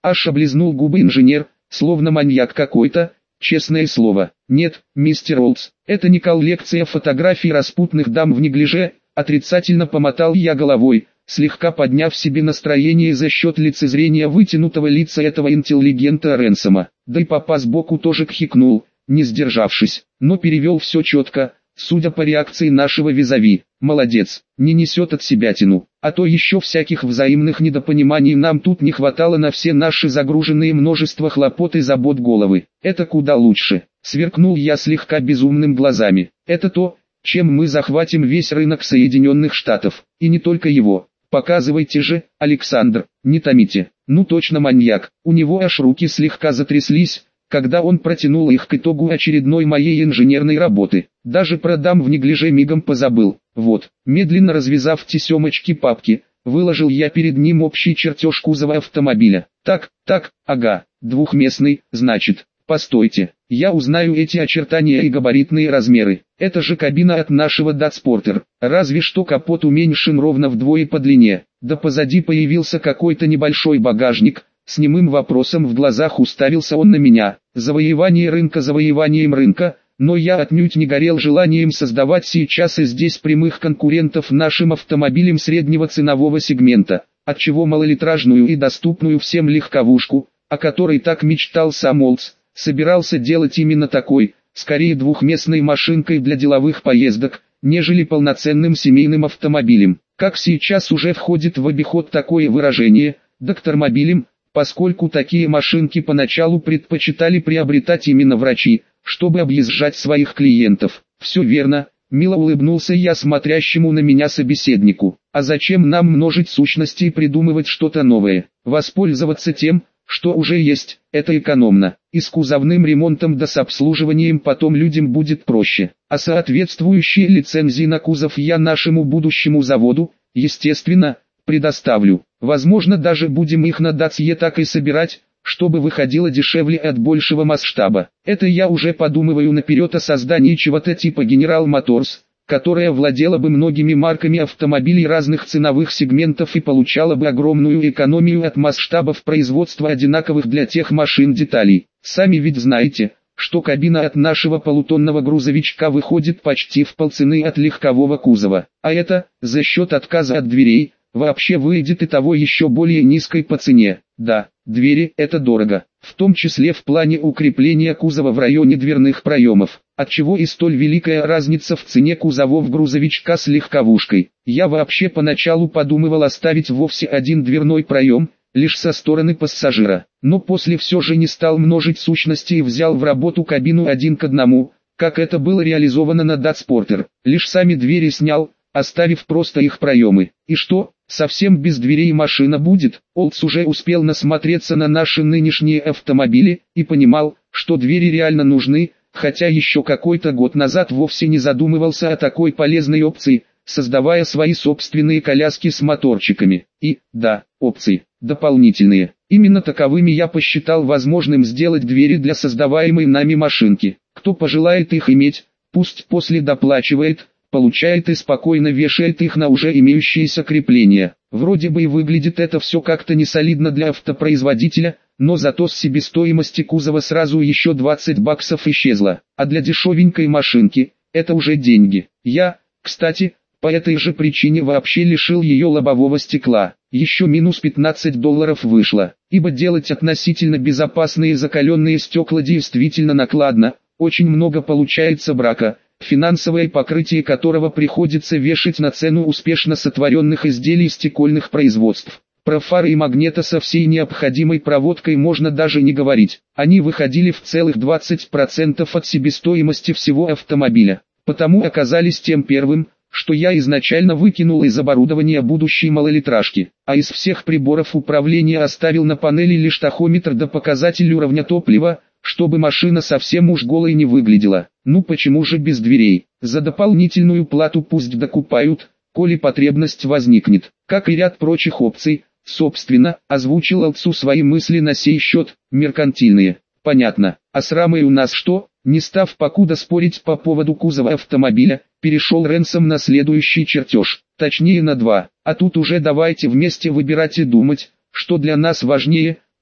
Аж облизнул губы инженер, словно маньяк какой-то, честное слово. Нет, мистер Олдс, это не коллекция фотографий распутных дам в неглиже, отрицательно помотал я головой, слегка подняв себе настроение за счет лицезрения вытянутого лица этого интеллигента Ренсома. Да и папа сбоку тоже кхикнул, не сдержавшись, но перевел все четко, судя по реакции нашего визави. Молодец, не несет от себя тяну, а то еще всяких взаимных недопониманий нам тут не хватало на все наши загруженные множество хлопот и забот головы. Это куда лучше, сверкнул я слегка безумным глазами. Это то, чем мы захватим весь рынок Соединенных Штатов, и не только его. Показывайте же, Александр, не томите. Ну точно маньяк, у него аж руки слегка затряслись, когда он протянул их к итогу очередной моей инженерной работы. Даже про дам в неглиже мигом позабыл. Вот, медленно развязав тесемочки папки, выложил я перед ним общий чертеж кузова автомобиля. Так, так, ага, двухместный, значит. Постойте, я узнаю эти очертания и габаритные размеры. Это же кабина от нашего Датспортер. Разве что капот уменьшен ровно вдвое по длине. Да позади появился какой-то небольшой багажник. С немым вопросом в глазах уставился он на меня. Завоевание рынка завоеванием рынка, но я отнюдь не горел желанием создавать сейчас и здесь прямых конкурентов нашим автомобилям среднего ценового сегмента, отчего малолитражную и доступную всем легковушку, о которой так мечтал сам Олдс, собирался делать именно такой, скорее двухместной машинкой для деловых поездок, нежели полноценным семейным автомобилем. Как сейчас уже входит в обиход такое выражение, доктормобилем, поскольку такие машинки поначалу предпочитали приобретать именно врачи, чтобы объезжать своих клиентов. Все верно, мило улыбнулся я смотрящему на меня собеседнику. А зачем нам множить сущности и придумывать что-то новое? Воспользоваться тем, что уже есть, это экономно. И с кузовным ремонтом да с обслуживанием потом людям будет проще. А соответствующие лицензии на кузов я нашему будущему заводу, естественно, предоставлю. Возможно, даже будем их на Датсье так и собирать, чтобы выходило дешевле от большего масштаба. Это я уже подумываю наперед о создании чего-то типа General Motors, которая владела бы многими марками автомобилей разных ценовых сегментов и получала бы огромную экономию от масштабов производства одинаковых для тех машин деталей. Сами ведь знаете, что кабина от нашего полутонного грузовичка выходит почти в полцены от легкового кузова, а это, за счет отказа от дверей, вообще выйдет и того еще более низкой по цене. Да, двери – это дорого, в том числе в плане укрепления кузова в районе дверных проемов, отчего и столь великая разница в цене кузовов грузовичка с легковушкой. Я вообще поначалу подумывал оставить вовсе один дверной проем, лишь со стороны пассажира, но после все же не стал множить сущности и взял в работу кабину один к одному, как это было реализовано на Датспортер, лишь сами двери снял, оставив просто их проемы. И что, совсем без дверей машина будет? Олдс уже успел насмотреться на наши нынешние автомобили и понимал, что двери реально нужны, хотя еще какой-то год назад вовсе не задумывался о такой полезной опции, создавая свои собственные коляски с моторчиками. И, да, опции, дополнительные. Именно таковыми я посчитал возможным сделать двери для создаваемой нами машинки. Кто пожелает их иметь, пусть после доплачивает, получает и спокойно вешает их на уже имеющиеся крепления. Вроде бы и выглядит это все как-то несолидно для автопроизводителя, но зато с себестоимости кузова сразу еще двадцать баксов исчезло. А для дешевенькой машинки, это уже деньги. Я, кстати, по этой же причине вообще лишил ее лобового стекла. Еще минус пятнадцать долларов вышло, ибо делать относительно безопасные закаленные стекла действительно накладно, очень много получается брака, финансовое покрытие которого приходится вешать на цену успешно сотворенных изделий стекольных производств. Про фары и магнето со всей необходимой проводкой можно даже не говорить. Они выходили в целых двадцать процентов от себестоимости всего автомобиля. Потому оказались тем первым, что я изначально выкинул из оборудования будущей малолитражки. А из всех приборов управления оставил на панели лишь тахометр да показатель уровня топлива, чтобы машина совсем уж голой не выглядела. Ну почему же без дверей? За дополнительную плату пусть докупают, коли потребность возникнет. Как и ряд прочих опций, собственно, озвучил Олдсу свои мысли на сей счет, меркантильные. Понятно, а с рамой у нас что? Не став покуда спорить по поводу кузова автомобиля, перешел Ренсом на следующий чертеж, точнее на два. А тут уже давайте вместе выбирать и думать, что для нас важнее,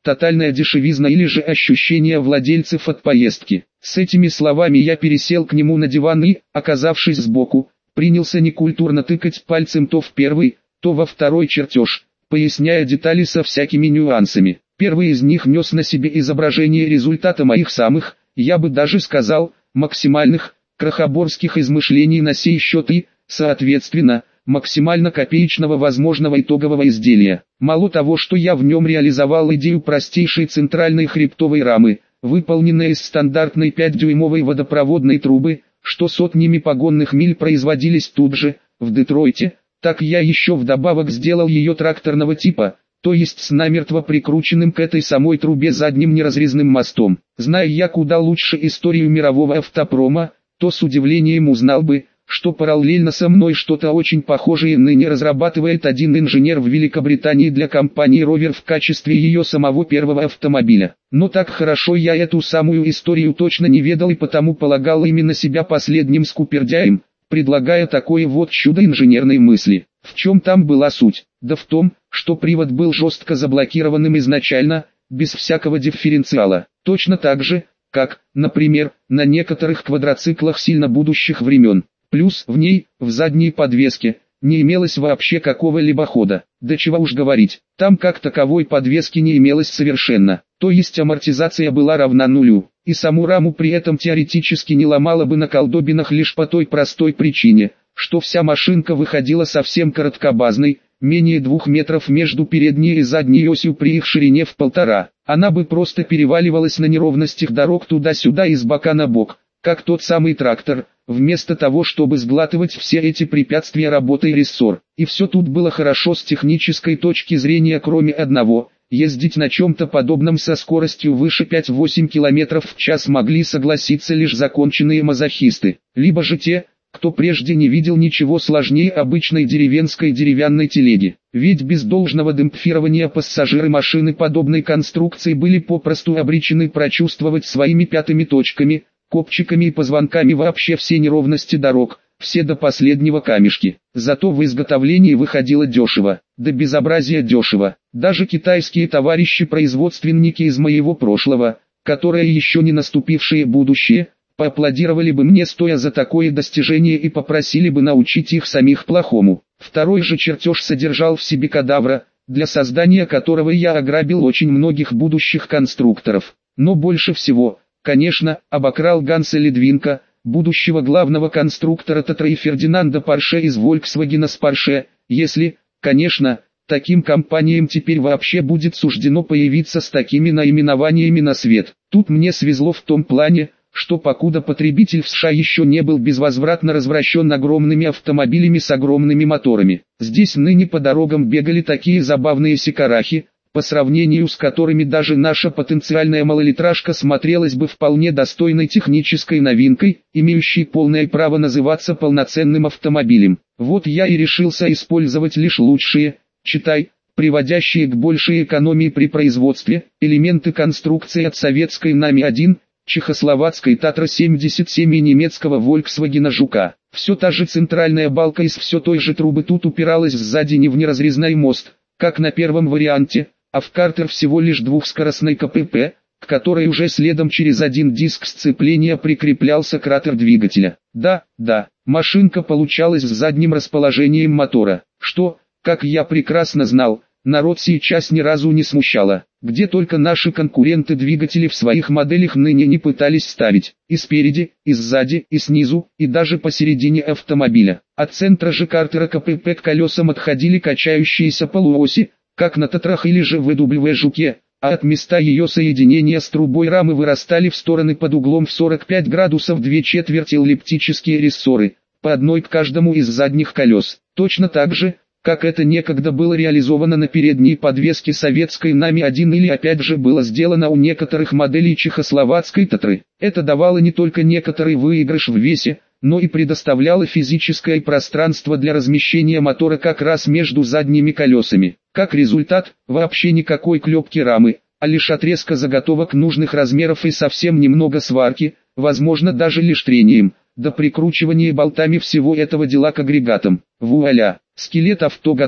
тотальная дешевизна или же ощущение владельцев от поездки. С этими словами я пересел к нему на диван и, оказавшись сбоку, принялся некультурно тыкать пальцем то в первый, то во второй чертеж, поясняя детали со всякими нюансами. Первый из них нес на себе изображение результата моих самых, я бы даже сказал, максимальных, крохоборских измышлений на сей счет и, соответственно, максимально копеечного возможного итогового изделия. Мало того, что я в нем реализовал идею простейшей центральной хребтовой рамы, выполненной из стандартной пятидюймовой водопроводной трубы, что сотнями погонных миль производились тут же, в Детройте, так я еще вдобавок сделал ее тракторного типа, то есть с намертво прикрученным к этой самой трубе задним неразрезным мостом. Зная я куда лучше историю мирового автопрома, то с удивлением узнал бы, что параллельно со мной что-то очень похожее ныне разрабатывает один инженер в Великобритании для компании Rover в качестве ее самого первого автомобиля. Но так хорошо я эту самую историю точно не ведал и потому полагал именно себя последним скупердяем, предлагая такое вот чудо инженерной мысли. В чем там была суть? Да в том, что привод был жестко заблокированным изначально, без всякого дифференциала. Точно так же, как, например, на некоторых квадроциклах сильно будущих времен. Плюс в ней, в задней подвеске, не имелось вообще какого-либо хода. Да чего уж говорить, там как таковой подвески не имелось совершенно. То есть амортизация была равна нулю. И саму раму при этом теоретически не ломала бы на колдобинах лишь по той простой причине, что вся машинка выходила совсем короткобазной, менее двух метров между передней и задней осью при их ширине в полтора. Она бы просто переваливалась на неровностях дорог туда-сюда и с бока на бок, как тот самый трактор, вместо того, чтобы сглатывать все эти препятствия работой рессор. И все тут было хорошо с технической точки зрения, кроме одного: ездить на чем-то подобном со скоростью выше пяти-восьми километров в час могли согласиться лишь законченные мазохисты, либо же те, кто прежде не видел ничего сложнее обычной деревенской деревянной телеги. Ведь без должного демпфирования пассажиры машины подобной конструкции были попросту обречены прочувствовать своими пятыми точками, копчиками и позвонками вообще все неровности дорог, все до последнего камешки. Зато в изготовлении выходило дешево, до безобразия дешево. Даже китайские товарищи-производственники из моего прошлого, которые еще не наступившее будущее, поаплодировали бы мне стоя за такое достижение и попросили бы научить их самих плохому. Второй же чертеж содержал в себе кадавра, для создания которого я ограбил очень многих будущих конструкторов. Но больше всего, конечно, обокрал Ганса Ледвинка, будущего главного конструктора Татра и Фердинанда Порше из Volkswagen с Порше, если, конечно, таким компаниям теперь вообще будет суждено появиться с такими наименованиями на свет. Тут мне свезло в том плане, что покуда потребитель в США еще не был безвозвратно развращен огромными автомобилями с огромными моторами. Здесь ныне по дорогам бегали такие забавные сикарахи, по сравнению с которыми даже наша потенциальная малолитражка смотрелась бы вполне достойной технической новинкой, имеющей полное право называться полноценным автомобилем. Вот я и решился использовать лишь лучшие, читай, приводящие к большей экономии при производстве, элементы конструкции от советской Нами один, чехословацкой Татра семьдесят семь и немецкого Volkswagen Жука. Все та же центральная балка из все той же трубы тут упиралась сзади не в неразрезной мост, как на первом варианте, а в картер всего лишь двухскоростной КПП, к которой уже следом через один диск сцепления прикреплялся кратер двигателя. Да, да, машинка получалась с задним расположением мотора, что, как я прекрасно знал, народ сейчас ни разу не смущало. Где только наши конкуренты двигатели в своих моделях ныне не пытались ставить, и спереди, и сзади, и снизу, и даже посередине автомобиля. От центра же картера КПП к колесам отходили качающиеся полуоси, как на Татрах или же в дабл ю Жуке, а от места ее соединения с трубой рамы вырастали в стороны под углом в сорок пять градусов две четверти эллиптические рессоры, по одной к каждому из задних колес. Точно так же, как это некогда было реализовано на передней подвеске советской Нами один или опять же было сделано у некоторых моделей чехословацкой Татры. Это давало не только некоторый выигрыш в весе, но и предоставляло физическое пространство для размещения мотора как раз между задними колесами. Как результат, вообще никакой клепки рамы, а лишь отрезка заготовок нужных размеров и совсем немного сварки, возможно даже лишь трением, до прикручивания болтами всего этого дела к агрегатам. Вуаля! Скелет авто готов.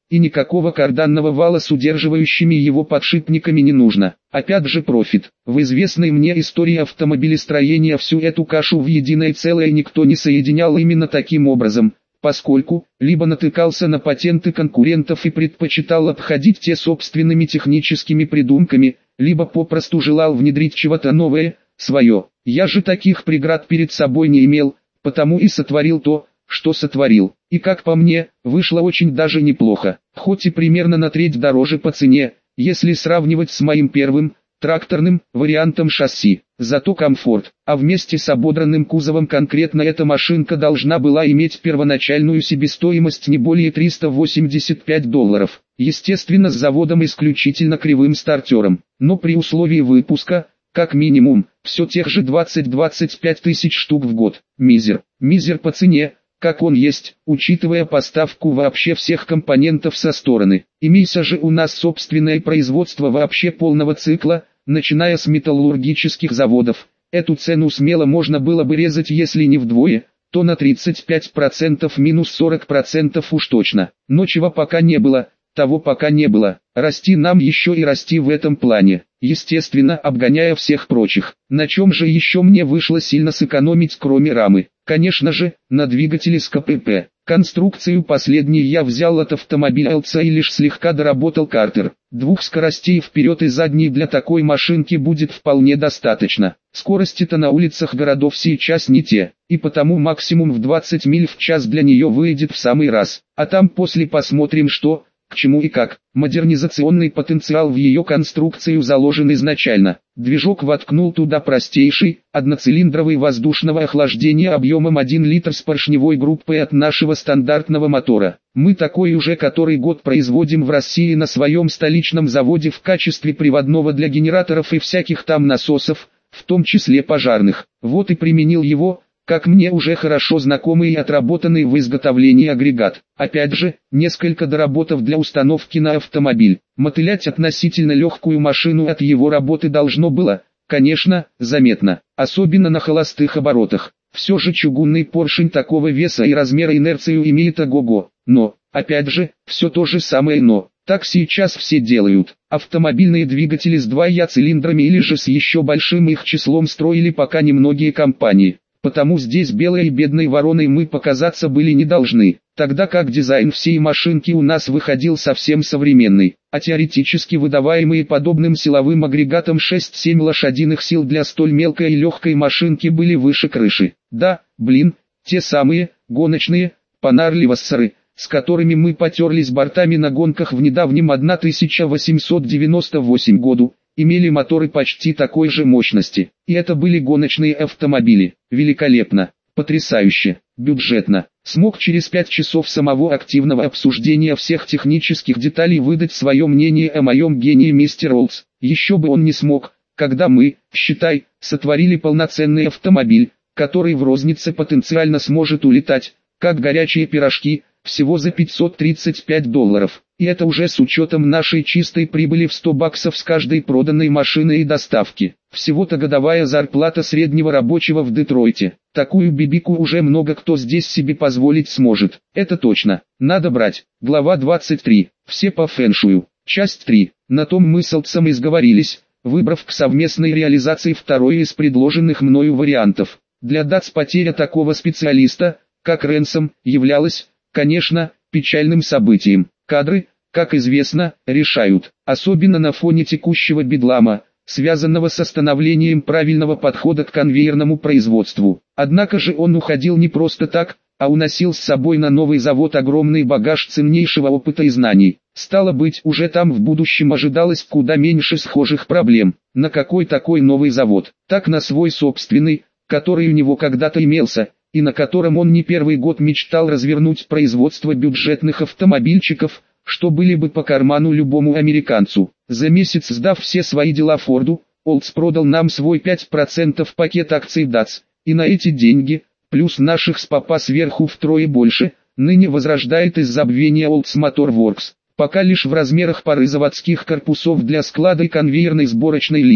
и никакого карданного вала с удерживающими его подшипниками не нужно. Опять же профит. В известной мне истории автомобилестроения всю эту кашу в единое целое никто не соединял именно таким образом, поскольку либо натыкался на патенты конкурентов и предпочитал обходить те собственными техническими придумками, либо попросту желал внедрить чего-то новое, свое. Я же таких преград перед собой не имел, потому и сотворил то, что сотворил. И как по мне, вышло очень даже неплохо, хоть и примерно на треть дороже по цене, если сравнивать с моим первым, тракторным, вариантом шасси. Зато комфорт, а вместе с ободранным кузовом конкретно эта машинка должна была иметь первоначальную себестоимость не более триста восемьдесят пять долларов. Естественно, с заводом исключительно кривым стартером, но при условии выпуска, как минимум, все тех же двадцать-двадцать пять тысяч штук в год. Мизер. Мизер по цене, как он есть, учитывая поставку вообще всех компонентов со стороны. Имейся же у нас собственное производство вообще полного цикла, начиная с металлургических заводов. Эту цену смело можно было бы резать, если не вдвое, то на тридцать пять процентов минус сорок процентов уж точно. Но чего пока не было, того пока не было. Расти нам еще и расти в этом плане, естественно, обгоняя всех прочих. На чем же еще мне вышло сильно сэкономить, кроме рамы? Конечно же, на двигателе с ка пэ пэ. Конструкцию последней я взял от автомобиля эл цэ и лишь слегка доработал картер. Двух скоростей вперед и задней для такой машинки будет вполне достаточно. Скорости-то на улицах городов сейчас не те, и потому максимум в двадцать миль в час для нее выйдет в самый раз. А там после посмотрим, что, к чему и как. Модернизационный потенциал в ее конструкцию заложен изначально. Движок воткнул туда простейший, одноцилиндровый воздушного охлаждения объемом один литр с поршневой группой от нашего стандартного мотора. Мы такой уже который год производим в России на своем столичном заводе в качестве приводного для генераторов и всяких там насосов, в том числе пожарных. Вот и применил его, как мне уже хорошо знакомый и отработанный в изготовлении агрегат. Опять же, несколько доработав для установки на автомобиль. Мотылять относительно легкую машину от его работы должно было, конечно, заметно, особенно на холостых оборотах. Все же чугунный поршень такого веса и размера инерцию имеет ого-го. Но, опять же, все то же самое но. Так сейчас все делают. Автомобильные двигатели с двумя цилиндрами или же с еще большим их числом строили пока немногие компании. Потому здесь белой и бедной вороной мы показаться были не должны, тогда как дизайн всей машинки у нас выходил совсем современный, а теоретически выдаваемые подобным силовым агрегатом шесть-семь лошадиных сил для столь мелкой и легкой машинки были выше крыши. Да, блин, те самые, гоночные, Панарли-Вассеры, с которыми мы потерлись бортами на гонках в недавнем тысяча восемьсот девяносто восьмом году, имели моторы почти такой же мощности. И это были гоночные автомобили. Великолепно, потрясающе, бюджетно. Смог через пять часов самого активного обсуждения всех технических деталей выдать свое мнение о моем гении мистер Олдс. Еще бы он не смог, когда мы, считай, сотворили полноценный автомобиль, который в рознице потенциально сможет улетать, как горячие пирожки, всего за пятьсот тридцать пять долларов. И это уже с учетом нашей чистой прибыли в сто баксов с каждой проданной машины и доставки. Всего-то годовая зарплата среднего рабочего в Детройте. Такую бибику уже много кто здесь себе позволить сможет. Это точно. Надо брать. Глава двадцать три. Все по фэншую. Часть три. На том мы с Олдсом и сговорились, выбрав к совместной реализации второй из предложенных мною вариантов. Для дац потеря такого специалиста, как Ренсом, являлась, конечно, печальным событием. Кадры, как известно, решают, особенно на фоне текущего бедлама, связанного с становлением правильного подхода к конвейерному производству. Однако же он уходил не просто так, а уносил с собой на новый завод огромный багаж ценнейшего опыта и знаний. Стало быть, уже там в будущем ожидалось куда меньше схожих проблем. На какой такой новый завод? Так на свой собственный, который у него когда-то имелся, и на котором он не первый год мечтал развернуть производство бюджетных автомобильчиков, что были бы по карману любому американцу. За месяц сдав все свои дела Форду, Олдс продал нам свой пять процентов пакет акций дац, и на эти деньги, плюс наших с папа сверху втрое больше, ныне возрождает из забвения Олдс Motor Works, пока лишь в размерах пары заводских корпусов для склада и конвейерной сборочной линии,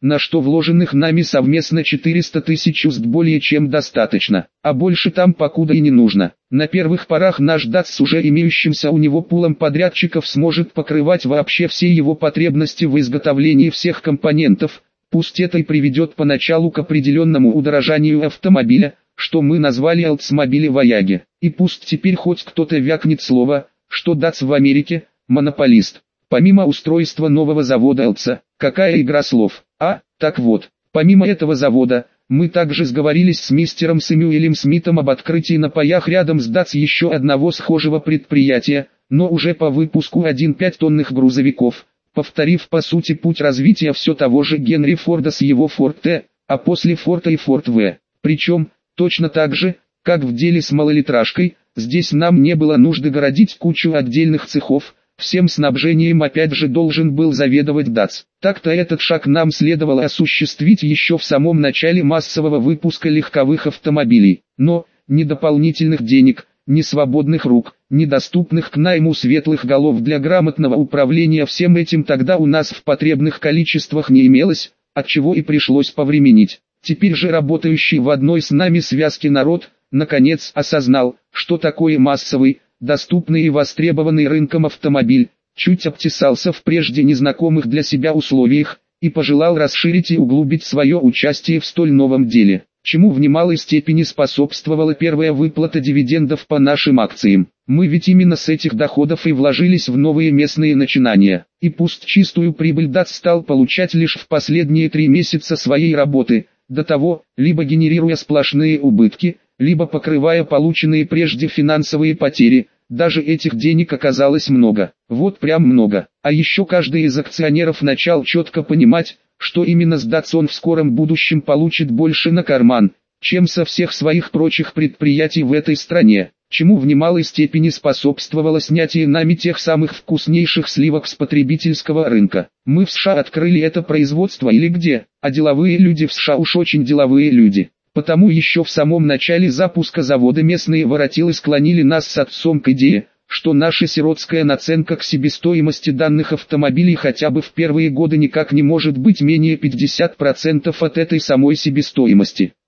на что вложенных нами совместно четыреста тысяч уст более чем достаточно, а больше там покуда и не нужно. На первых порах наш ДАЦ с уже имеющимся у него пулом подрядчиков сможет покрывать вообще все его потребности в изготовлении всех компонентов, пусть это и приведет поначалу к определенному удорожанию автомобиля, что мы назвали Oldsmobile Voyage, и пусть теперь хоть кто-то вякнет слово, что ДАЦ в Америке – монополист. Помимо устройства нового завода Элца, какая игра слов, а, так вот, помимо этого завода, мы также сговорились с мистером Сэмюэлем Смитом об открытии на паях рядом с ДАЦ еще одного схожего предприятия, но уже по выпуску один целых пять десятых тонных грузовиков, повторив по сути путь развития все того же Генри Форда с его Форд Т, а после Форда и Форд В. Причем, точно так же, как в деле с малолитражкой, здесь нам не было нужды городить кучу отдельных цехов. Всем снабжением опять же должен был заведовать ДАЦ. Так-то этот шаг нам следовало осуществить еще в самом начале массового выпуска легковых автомобилей. Но, ни дополнительных денег, ни свободных рук, ни доступных к найму светлых голов для грамотного управления всем этим тогда у нас в потребных количествах не имелось, отчего и пришлось повременить. Теперь же работающий в одной с нами связке народ, наконец осознал, что такое массовый, доступный и востребованный рынком автомобиль, чуть обтесался в прежде незнакомых для себя условиях, и пожелал расширить и углубить свое участие в столь новом деле, чему в немалой степени способствовала первая выплата дивидендов по нашим акциям. Мы ведь именно с этих доходов и вложились в новые местные начинания, и пусть чистую прибыль ДАЦ стал получать лишь в последние три месяца своей работы, до того, либо генерируя сплошные убытки, либо покрывая полученные прежде финансовые потери, даже этих денег оказалось много, вот прям много. А еще каждый из акционеров начал четко понимать, что именно с ДАЦ он в скором будущем получит больше на карман, чем со всех своих прочих предприятий в этой стране, чему в немалой степени способствовало снятие нами тех самых вкуснейших сливок с потребительского рынка. Мы в США открыли это производство или где, а деловые люди в США уж очень деловые люди. Потому еще в самом начале запуска завода местные воротилы склонили нас с отцом к идее, что наша сиротская наценка к себестоимости данных автомобилей хотя бы в первые годы никак не может быть менее пятьдесят процентов от этой самой себестоимости.